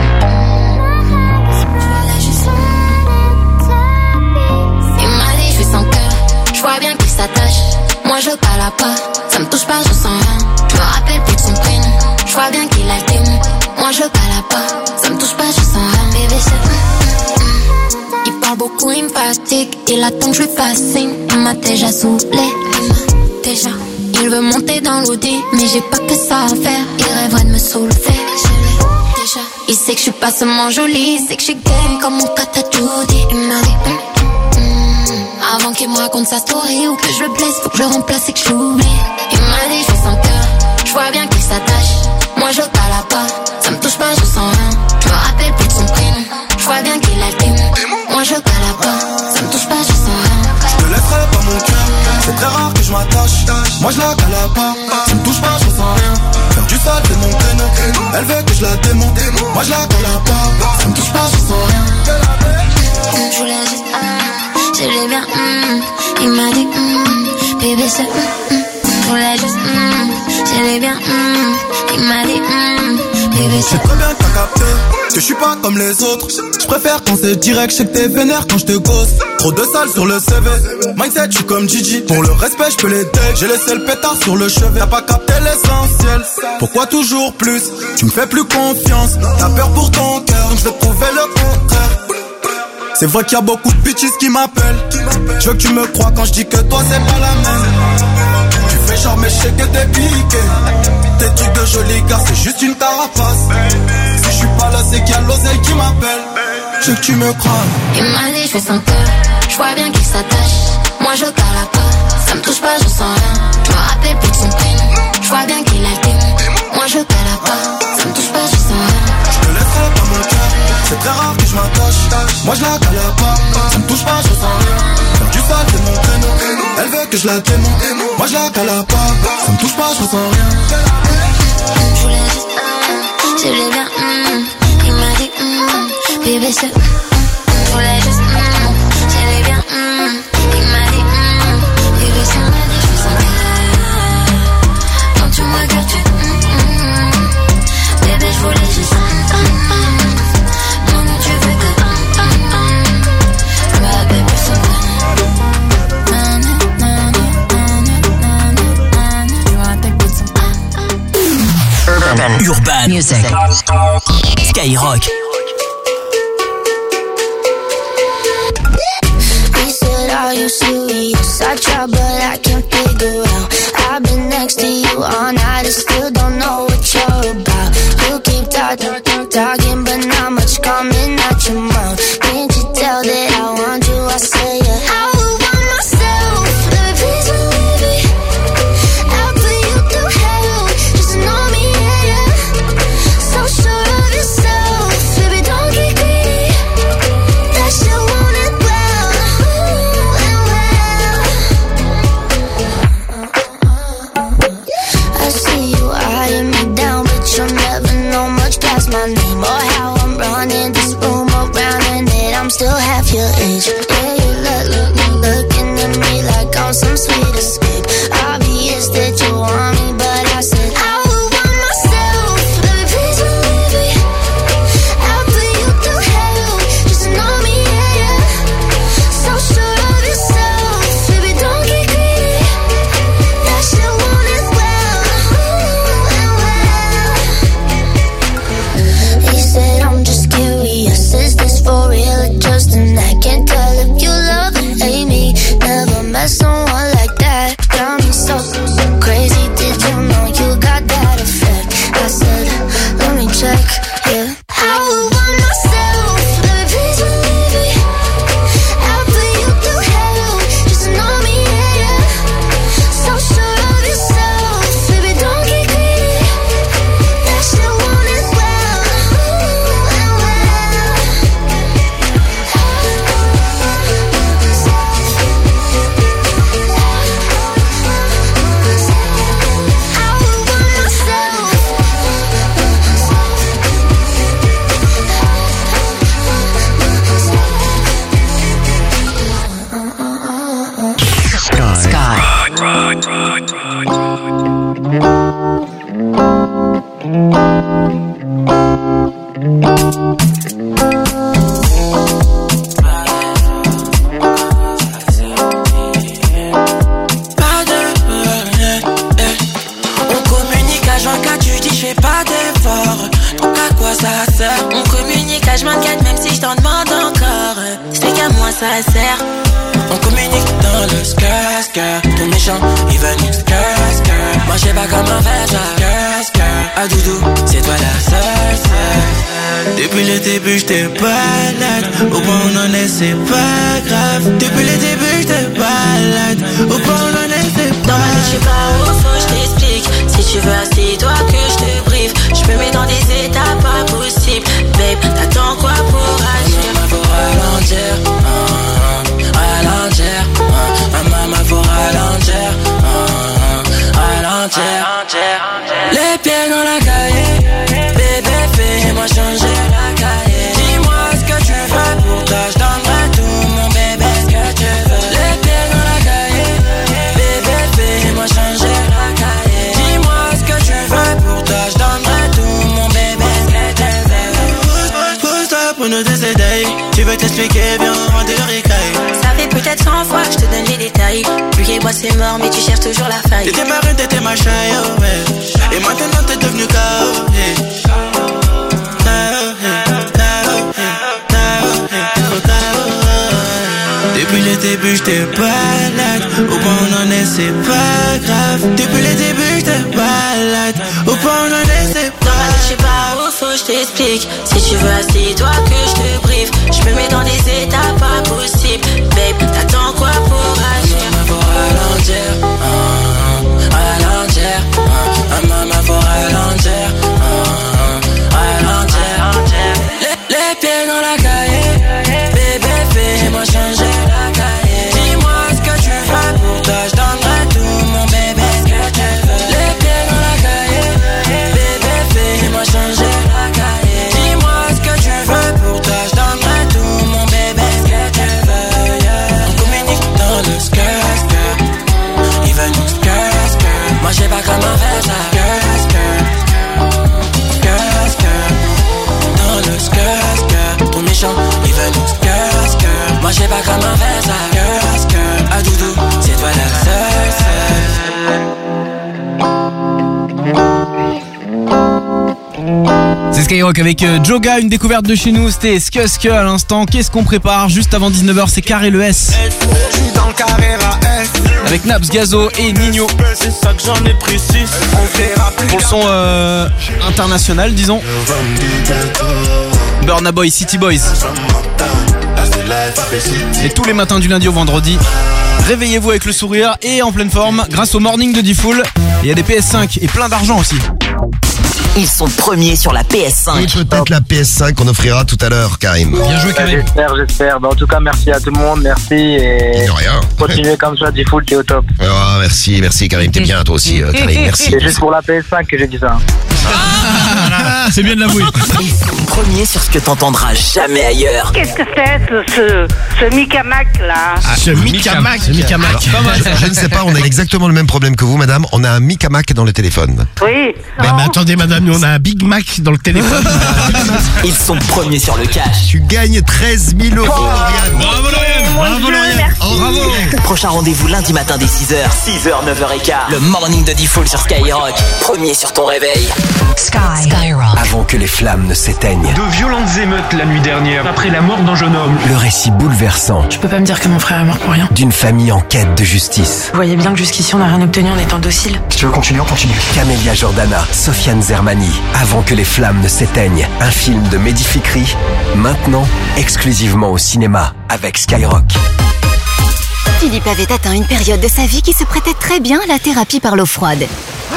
Il m'a dit, je suis sans cœur, je vois bien qu'il s'attache. Moi je parle pas, ça me touche pas, je sens rien. Je me rappelle plus de son prénom, je vois bien qu'il a le démon. Moi je parle pas, ça me touche pas, je sens rien. Bébé c'est mm, mm. Il parle beaucoup, il me fatigue. Il attend que je lui fasse signe. Il m'a déjà saoulé, il m'a déjà. Il veut monter dans l'audi, mais j'ai pas que ça à faire. Il rêverait de me soulever, je l'ai déjà. Il sait que je suis pas seulement jolie, il sait que je suis game comme mon kata Judy. Il m'a dit mm, mm, avant qu'il me raconte sa story ou que je le blesse, faut que je le remplace et que je l'oublie. Il m'a dit je suis sans cœur, je vois bien qu'il s'attache. Moi je parle pas, ça me touche pas, je sens rien. Je me rappelle plus de son prénom, je vois bien qu'il a le démon. Moi je parle pas, ça me touche pas, je sens rien. Je te laisserai pas mon cœur, c'est très rare que je m'attache. Moi je la cale pas, ça me touche pas, je sens rien. Faire du sale c'est mon créneau, elle veut que je la démonte. Moi je la cale pas, ça me touche pas, je sens rien. Je voulais juste, ah, je l'ai bien, mm, il m'a dit, mm, bébé c'est, mm, mm. Je voulais juste, mm, je l'ai bien, mm, il m'a dit, mm, bébé c'est. C'est très bien que t'as capté que je suis pas comme les autres. Je préfère quand c'est direct, je sais que t'es vénère quand je te gosse. Trop de sale sur le C V, mindset je suis comme Gigi. Pour le respect je peux les take, j'ai laissé le pétard sur le chevet. T'as pas capté l'essentiel, pourquoi toujours plus? Tu me fais plus confiance, t'as peur pour ton cœur, donc je vais te prouver le contraire. C'est vrai qu'il y a beaucoup de bitches qui m'appellent. Je veux que tu me crois quand je dis que toi c'est pas la même. Tu fais genre mais je sais que t'es piqué. Tes trucs de joli gars c'est juste une carapace. Si je suis pas là c'est qu'il y a l'oseille qui m'appelle. Je veux que tu me crois. Il m'a dit je fais sans cœur, je vois bien qu'il s'attache. Moi je parle pas, ça me touche pas, je sens rien. Je me rappelle plus de son prénom, je vois bien qu'il a le démon. Moi je parle pas, ça me touche pas, je sens rien. Je te laisserai pas mon cœur, c'est très rare que je m'attache. Moi je la cale pas, ça me touche pas, je sens rien. Faire du sale c'est mon créneau, elle veut que je la démonte. Moi je la cale pas, ça me touche pas, je sens rien. Je voulais juste, ah, je l'ai bien, mm, il m'a dit, mm, bébé c'est, mm, je voulais juste, mm, je l'ai bien, mm, il m'a dit, mm, bébé c'est, m'a dit, je sens bien. Quand tu me regardes, tu, mm, mm, bébé je voulais juste, mm, mm, non non tu veux que, mm, mm, mm, me rappelle plus son prénom. Nana, nana, nana, nana, nana, je me rappelle plus son prénom. Urban, Urban Music, Skyrock. He said, are you serious? I try but I can't figure out. I've been next to you all night and still don't know what you're about. You keep talking, talking but not much coming out your mouth. Can't you tell that I want you? I say yeah. I would want myself, baby please believe it. I'll put you through hell, just know me, yeah, yeah. So sure of yourself, baby don't get greedy. That shit want it well, ooh, and well. I see you eyeing me down, but you'll never know much past my name or how I'm running this room around and that I'm still half your age. Yeah, you look, look, look, looking at me like I'm some sweet escape. Obvious that you want me, but I said I would want myself, baby please believe it. I'll put you through hell, just know me, yeah, yeah. So sure of yourself, baby don't get greedy. That shit want it well, ooh, and well. He said I'm just curious, is this for real or just an act? Can't tell if you love or hate me. Never met someone like that. Got me so, so crazy. Did you know you got that effect? I said, let me check, yeah. I would want myself, baby please believe it. I'll put you through hell, just know me, yeah, yeah. So sure of yourself, baby don't get greedy. That shit want it well, ooh, and well. ça sert. On communique dans le skr-skr. Ton méchant, il va nous skr-skr. Moi j'ai pas comme un verre, skr-skr. Ah doudou, c'est toi la seule, seule. Depuis le début j'étais balade. Au point où on en est c'est pas grave. Depuis le début j'étais balade. Au point où on en est c'est pas grave. Dans ma tête j'sais pas où faut j't'explique. Si tu veux assis-toi que j'te brief. J'me mets dans des états pas possibles. Babe, t'attends quoi pour agir? Maman faut ralentir, uh, ralentir, uh, maman faut ralentir, uh, ralentir. Les pieds dans la cahier, bébé fais-moi changer la cahier. Dis-moi ce que tu veux, pour toi je donnerai tout mon bébé, ce que tu veux. Les pieds dans la cahier, bébé fais-moi changer la cahier. Dis-moi ce que tu veux, pour toi je donnerai tout mon bébé, ce que tu veux. Pousse-toi pour nous décéder. Tu veux t'expliquer, viens on rentre le récaille. Ça fait peut-être cent fois que je te donne les détails. Vu et moi c'est mort mais tu cherches toujours la faille. T'étais ma reine, t'étais ma chaille, oh ouais. Et maintenant t'es devenu K O, hey. Depuis le début j'étais balade. Au point où on en est c'est pas grave. Depuis le début j'étais balade. Au point où on en est c'est pas grave. Je sais pas où faut je t'explique. Si tu veux assis-toi que je te brief. Je me mets dans des états pas possibles. Babe, t'attends quoi pour agir? Maman faut ralentir, uh, ralentir, uh, maman faut ralentir, uh, ralentir. Les, les pieds dans la cahier, bébé fais-moi changer la cahier. Dis-moi ce que tu veux, pour toi je donnerai tout mon bébé, ce que tu veux. Les pieds dans la cahier, bébé fais-moi changer la cahier. Dis-moi ce que tu veux, pour toi je donnerai tout mon bébé, ce que tu veux, yeah. On communique dans le skr-skr. Il veut nous skr-skr. Moi j'ai pas comme un verre, ça skr-skr. Skr-skr. Dans le skr-skr. Ton méchant, il veut nous skr-skr. Moi j'ai pas comme un verre, ça skr-skr. Ah doudou, c'est toi la seule, seule. C'est Skyrock avec euh, Joga, une découverte de chez nous, c'était Skusk à l'instant. Qu'est-ce qu'on prépare juste avant dix-neuf heures? C'est Carré le S. Dans le carré la S. Avec Naps, Gazo et Nino. C'est ça que j'en ai pris six. Pour le son euh, international, disons. Burna Boy, City Boys. Et tous les matins du lundi au vendredi, réveillez-vous avec le sourire et en pleine forme grâce au morning de D-Fool. Il y a des P S cinq et plein d'argent aussi. Ils sont premiers sur la P S cinq. Et peut-être la P S cinq qu'on offrira tout à l'heure, Karim. Bien joué, Karim. J'espère, j'espère. Bah, en tout cas, merci à tout le monde. Merci et de rien. Continuez comme ça, D-Fool, t'es au top. Oh, merci, merci, Karim. T'es bien, toi aussi, euh, Karim. Merci. C'est juste pour la P S cinq que j'ai dit ça. Ah, c'est bien de l'avouer. Premier sur ce que t'entendras jamais ailleurs. Qu'est-ce que c'est ce, ce, ce Micamac là? Ah, ce Micamac. Ce Micamac. Je, je ne sais pas, on a exactement le même problème que vous, madame. On a un Micamac dans le téléphone. Oui. Mais, mais attendez, madame, nous on a un Big Mac dans le téléphone. Ils sont premiers sur le cash. Tu gagnes treize mille euros, Lauriane. Bravo, Lauriane. Bravo, Lauriane. Oh, bravo. Prochain rendez-vous lundi matin dès six heures. six heures, neuf heures quinze. Le morning de D-Fool sur Skyrock. Premier sur ton réveil. Sky. Skyrock. Avant que les flammes ne s'éteignent. De violentes émeutes la nuit dernière, après la mort d'un jeune homme. Le récit bouleversant. Je peux pas me dire que mon frère est mort pour rien. D'une famille en quête de justice. Vous voyez bien que jusqu'ici on n'a rien obtenu en étant docile. Si tu veux continuer, on continue. Camélia Jordana, Sofiane Zermani. Avant que les flammes ne s'éteignent. Un film de Mehdi Fikri. Maintenant, exclusivement au cinéma avec Skyrock. Philippe avait atteint une période de sa vie qui se prêtait très bien à la thérapie par l'eau froide.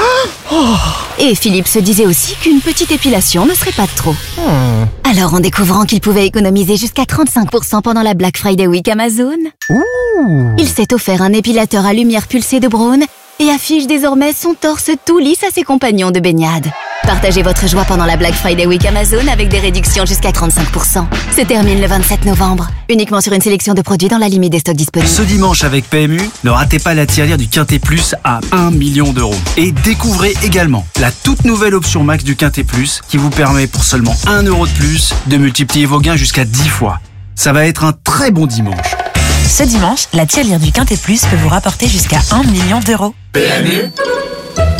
Et Philippe se disait aussi qu'une petite épilation ne serait pas de trop. Alors, en découvrant qu'il pouvait économiser jusqu'à trente-cinq pour cent pendant la Black Friday Week Amazon, il s'est offert un épilateur à lumière pulsée de Braun et affiche désormais son torse tout lisse à ses compagnons de baignade. Partagez votre joie pendant la Black Friday Week Amazon avec des réductions jusqu'à trente-cinq pour cent. Se termine le vingt-sept novembre. Uniquement sur une sélection de produits dans la limite des stocks disponibles. Ce dimanche avec P M U, ne ratez pas la tirelire du Quintet Plus à un million d'euros. Et découvrez également la toute nouvelle option Max du Quintet Plus qui vous permet pour seulement un euro de plus de multiplier vos gains jusqu'à dix fois. Ça va être un très bon dimanche. Ce dimanche, la tirelire du Quintet Plus peut vous rapporter jusqu'à un million d'euros. P M U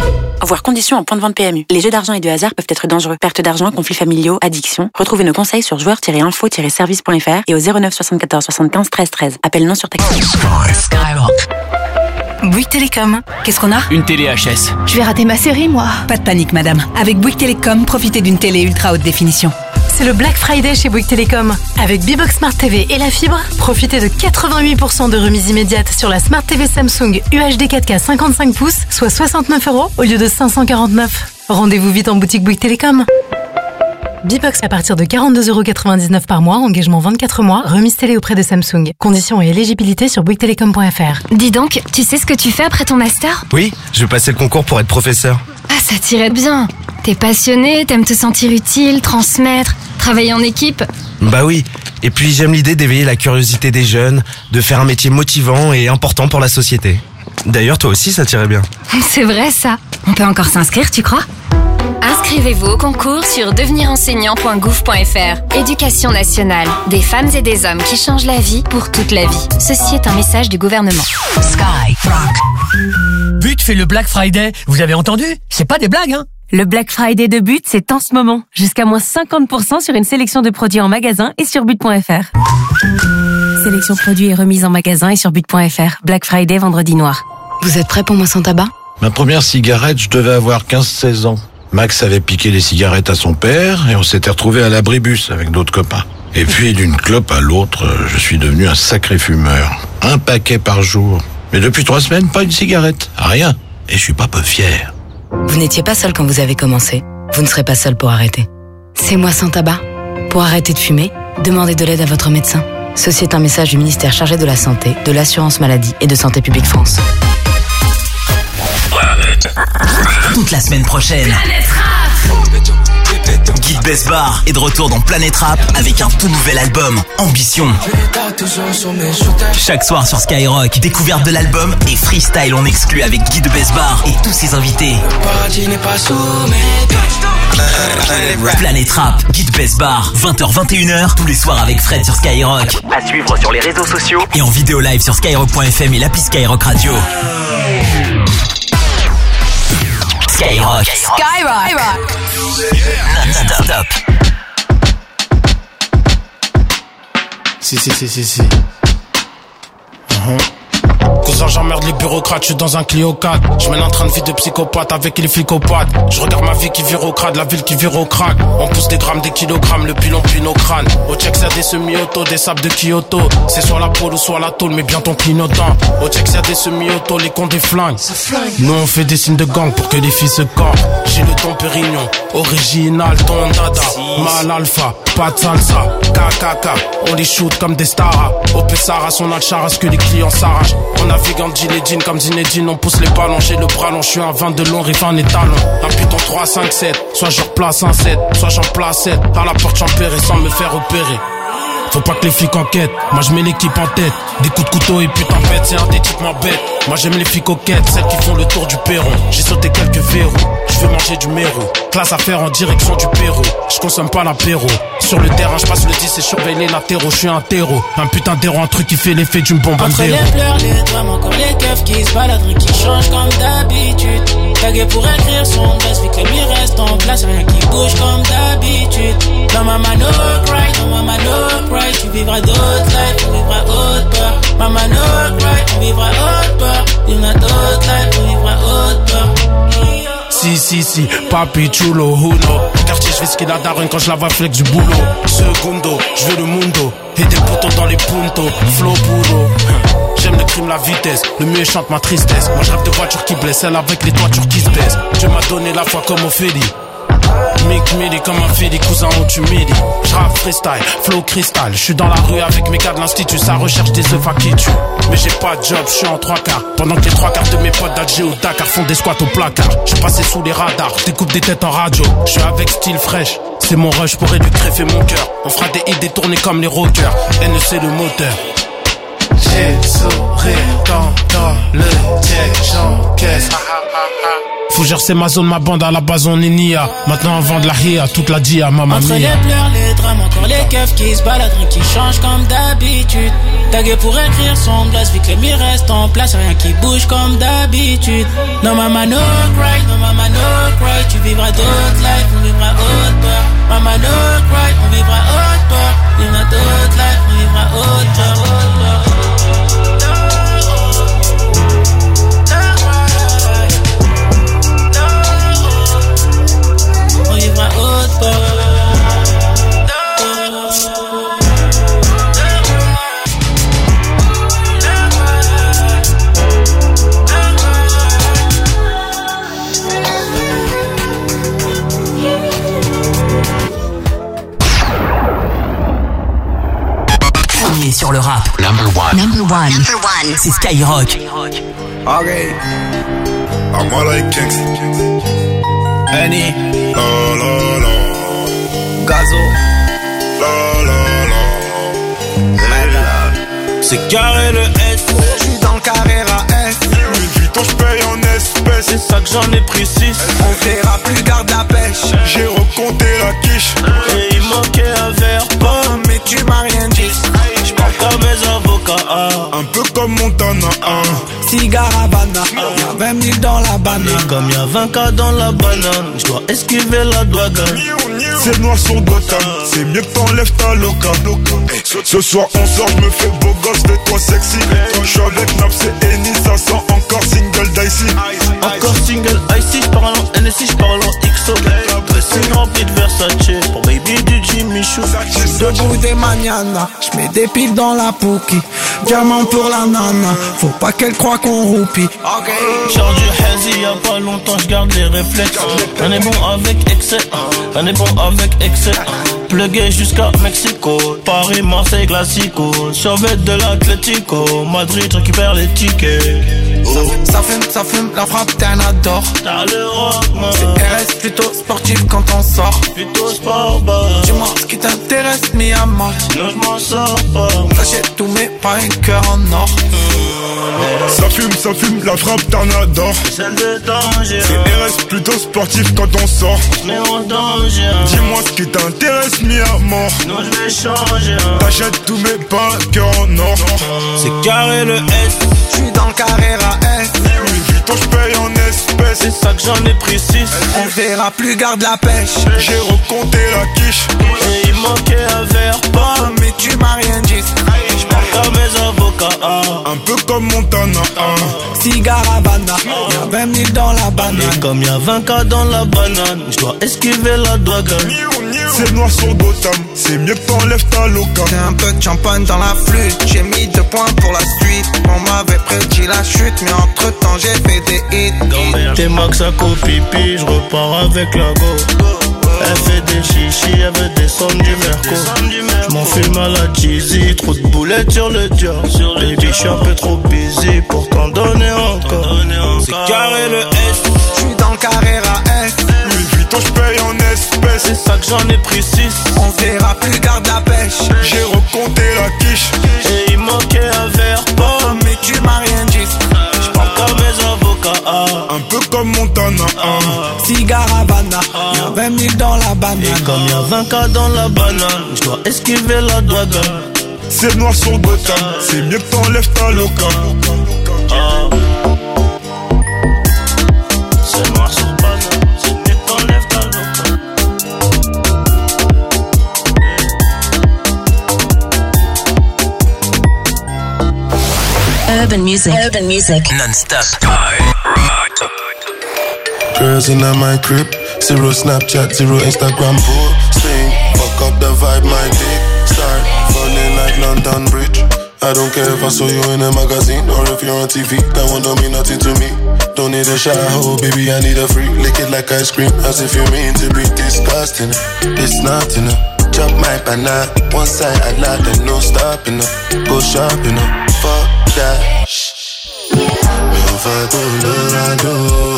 Voir conditions en point de vente P M U. Les jeux d'argent et de hasard peuvent être dangereux. Perte d'argent, conflits familiaux, addiction. Retrouvez nos conseils sur joueurs tiret info tiret service point f r et au zéro neuf soixante-quatorze soixante-quinze treize treize. Appel non surtaxé. Skyrock. Bouygues Télécom. Qu'est-ce qu'on a? Une télé H S. Je vais rater ma série, moi. Pas de panique, madame. Avec Bouygues Télécom, profitez d'une télé ultra haute définition. C'est le Black Friday chez Bouygues Télécom. Avec Bbox Smart T V et la fibre, profitez de quatre-vingt-huit pour cent de remise immédiate sur la Smart T V Samsung U H D quatre K cinquante-cinq pouces, soit soixante-neuf euros au lieu de cinq cent quarante-neuf. Rendez-vous vite en boutique Bouygues Télécom. Bbox à partir de quarante-deux euros quatre-vingt-dix-neuf par mois, engagement vingt-quatre mois, remise télé auprès de Samsung. Conditions et éligibilité sur bouygues télécom point f r. Dis donc, tu sais ce que tu fais après ton master? Oui, je vais passer le concours pour être professeur. Ah, ça t'irait bien. T'es passionné, t'aimes te sentir utile, transmettre, travailler en équipe. Bah oui, et puis j'aime l'idée d'éveiller la curiosité des jeunes, de faire un métier motivant et important pour la société. D'ailleurs, toi aussi, ça t'irait bien. C'est vrai ça. On peut encore s'inscrire, tu crois? Inscrivez-vous au concours sur devenir enseignant point gouv point f r. Éducation nationale. Des femmes et des hommes qui changent la vie pour toute la vie. Ceci est un message du gouvernement. Skyrock. But fait le Black Friday. Vous avez entendu? C'est pas des blagues, hein? Le Black Friday de But, c'est en ce moment. Jusqu'à moins cinquante pour cent sur une sélection de produits en magasin et sur but point f r. Sélection produits et remise en magasin et sur but point f r. Black Friday, vendredi noir. Vous êtes prêts pour moi sans tabac? Ma première cigarette, je devais avoir quinze seize ans. Max avait piqué les cigarettes à son père et on s'était retrouvés à l'abribus avec d'autres copains. Et puis d'une clope à l'autre, je suis devenu un sacré fumeur. Un paquet par jour. Mais depuis trois semaines, pas une cigarette. Rien. Et je suis pas peu fier. Vous n'étiez pas seul quand vous avez commencé. Vous ne serez pas seul pour arrêter. C'est moi sans tabac. Pour arrêter de fumer, demandez de l'aide à votre médecin. Ceci est un message du ministère chargé de la Santé, de l'Assurance Maladie et de Santé Publique France. Toute la semaine prochaine, Guy Besbar est de retour dans Planète Rap avec un tout nouvel album, Ambition. Chaque soir sur Skyrock, découverte de l'album et freestyle en exclu avec Guy de Besbar et tous ses invités. Planète Rap, Guy de Besbar, vingt heures vingt et une heures, tous les soirs avec Fred sur Skyrock. À suivre sur les réseaux sociaux et en vidéo live sur skyrock point f m et l'appli Skyrock Radio. Skyrock. Skyrock. Non-stop. Top. Si, si, si, si, si. Uh-huh. Cousin, j'emmerde les bureaucrates, je suis dans un Clio quatre. Je mène un train de vie de psychopathe avec les flicopathes. Je regarde ma vie qui vire au crade, la ville qui vire au crack. On pousse des grammes, des kilogrammes, le pilon puis nos crânes. Au check, c'est des semi-auto, des sables de Kyoto. C'est soit la pôle ou soit la tôle, mais bien ton clignotant. Au check, c'est des semi-auto, les cons des flingues. Nous, on fait des signes de gang pour que les filles se campent. J'ai le ton Pérignon, original, ton dada. Mal alpha, pas de salsa, K K K. On les shoot comme des stars. Au Pessara, son alcharas que les clients s'arrachent. On navigue en jean et jean comme Zinedine. On pousse les ballons, j'ai le bras long. Je suis un vingt de long, rive un étalon. Un putain trois, cinq, sept. Soit je replace un sept, soit j'en place sept. À la porte j'empérais sans me faire opérer. Faut pas que les flics enquêtent, moi je mets l'équipe en tête. Des coups de couteau et putain bête, c'est un des types m'embête. Moi j'aime les filles coquettes, celles qui font le tour du perron. J'ai sauté quelques verrous, je veux manger du méro. Classe à faire en direction du Pérou. Je consomme pas l'apéro. Sur le terrain je passe le dix et surveille les latéraux. Je suis un terreau, un putain d'héros, un truc qui fait l'effet d'une bombe. Entre les pleurs, les drames, encore les keufs qui se baladent, qui changent comme d'habitude. Tagué pour écrire son best, vu que lui reste en place, rien qui bouge comme d'habitude. Dans ma mano cry, dans ma mano cry. Tu vivras d'autres lives, tu vivras haute peur. Maman no cry, tu vivras haute peur. Il y en a d'autres lives, tu vivras haute peur. Si, si, si, papi chulo, hulo. Quartier, je fais ce qu'il a daronne quand je la vois flex du boulot. Segundo, je veux le mundo. Et des potos dans les puntos, flow puro. J'aime le crime, la vitesse, le mieux chante ma tristesse. Moi je rêve de voitures qui blessent, celle avec les toitures qui se baissent. Dieu m'a donné la foi comme Ophélie. Mick Millie comme un Philly, cousin où tu m'illes. J'rappe freestyle, flow cristal. J'suis dans la rue avec mes gars de l'institut, ça recherche des œufs à qui tue. Mais j'ai pas de job, j'suis en trois quarts. Pendant que les trois quarts de mes potes d'Alger ou Dakar font des squats au placard. J'suis passé sous les radars, découpe des têtes en radio. J'suis avec style fraîche, c'est mon rush pour lui greffer mon cœur. On fera des hits détournés comme les rockers. N E C le moteur. J'ai le sourire quand dans le check, j'encaisse. Fougère c'est ma zone, ma bande, à la base on est Nia. Maintenant on vend de la ria, toute la dia, mamma mia. Entre les pleurs, les drames. Instagram, encore les keufs qui se baladent, rien qui change comme d'habitude. Tagué pour écrire son blast, vu que les murs restent en place, rien qui bouge comme d'habitude. Non maman no cry, non maman no cry, tu vivras d'autres lives, on vivra autre part. Maman no cry, on vivra autre part. On vivra d'autres lives, on vivra autre part. On vivra autre part. Sur le rap. Number one. Number one. Number one. C'est Skyrock. Okay. I'm all like Kings. Annie. La la la. Gazo. La la la. Malade. C'est carré le S. Je suis dans le Carrera S. Louis Vuitton, je paye en espèces. C'est ça que j'en ai pris six. On verra plus, garde la pêche. J'ai recompté la quiche. Et il manquait un verre pas. Mais tu m'as rien dit. J'parle comme mes avocats. Un peu comme Montana. Cigare Havana. Y'a vingt mille dans la banane. Et comme y'a vingt K dans la banane, j'dois esquiver la douane. C'est noir sur Gotham. C'est mieux que t'enlèves ta loca. Ce, ce soir on sort, je me fais beau gosse de toi sexy. Je suis avec Naps et Eni, ça sent encore single dicey. Encore single icy, j'parle en N S I, j'parle en X O. Dressing rempli de Versace, pour baby du Jimmy Choo. J'suis debout des mañana, j'mets des piles dans la pouki. Diamant pour la nana, faut pas qu'elle croie qu'on roupie. Genre du hazy, y'a pas longtemps, j'garde les réflexes. On est bon avec excès, on est bon avec excès. Plugué jusqu'à Mexico, Paris, Marseille, Classico. Survêt de l'Atlético, Madrid récupère les tickets. Oh. Ça fume, ça fume, la frappe t'en adore. T'as le rock, man. C'est R S plutôt sportif quand on sort. Plutôt sport, bah. Dis-moi ce qui t'intéresse, mi à mort. Non, j'm'en sors pas. J'achète tous mes pas un cœur en or. Mmh. Ça fume, ça fume, la frappe t'en adore. Celle de danger. C'est R S plutôt sportif quand on sort. Mais en danger. Dis-moi ce qui t'intéresse, mi à mort. Non, j'vais changer. T'achètes tous mes pas un cœur en or. C'est carré le S. J'suis dans le Carrera S. Louis Vuitton, j'paye en espèces. C'est ça que j'en ai pris six. On verra plus, garde la pêche. J'ai recompté la quiche. Et il manquait un verre pas. Mais tu m'as rien dit. J'parle comme mes avocats. Un peu comme Montana. Cigare Havana. Y'a vingt mille dans la banane. Et comme y'a vingt K dans la banane, j'dois esquiver la douane. C'est noir sur Gotham. C'est mieux que t'enlèves ta loca. J'ai un peu de champagne dans la flûte. J'ai mis deux points pour la suite. On m'avait prédit la chute, mais entre temps j'ai fait des hits. T'es max à copipi, j'repars avec la go. Elle fait des chichis, elle veut descendre du merco. J'm'en fume à la cheesy, trop de boulettes sur le dior. Baby, j'suis un peu trop busy pour t'en donner encore. C'est carré le S. J'suis dans le Carrera S. Louis Vuitton, j'paye en espèces. C'est ça que j'en ai pris six. On verra plus, garde la pêche. J'ai recompté la quiche. Et il manquait un verre pas. Mais tu m'as rien dit. J'parle comme mes avocats. Un peu comme Montana. Cigare Havana. Y'a vingt mille dans la banane. Et comme y'a vingt K dans la banane, j'dois esquiver la douane. C'est noir sur Gotham. C'est mieux que t'enlèves ta loca. Ah. C'est noir sur banane. C'est mieux que t'enlèves ta loca. Urban music. Urban music. Non-stop. Girls in my crib. Zero Snapchat, zero Instagram posting. Fuck up the vibe, my dick start falling like London Bridge. I don't care if I saw you in a magazine or if you're on T V. That one don't mean nothing to me. Don't need a shower, oh baby, I need a free. Lick it like ice cream, as if you mean to be disgusting. It's not enough. Chop my banana, one side I like and no stopping up. Go shopping up, fuck that. Me on fire Colorado.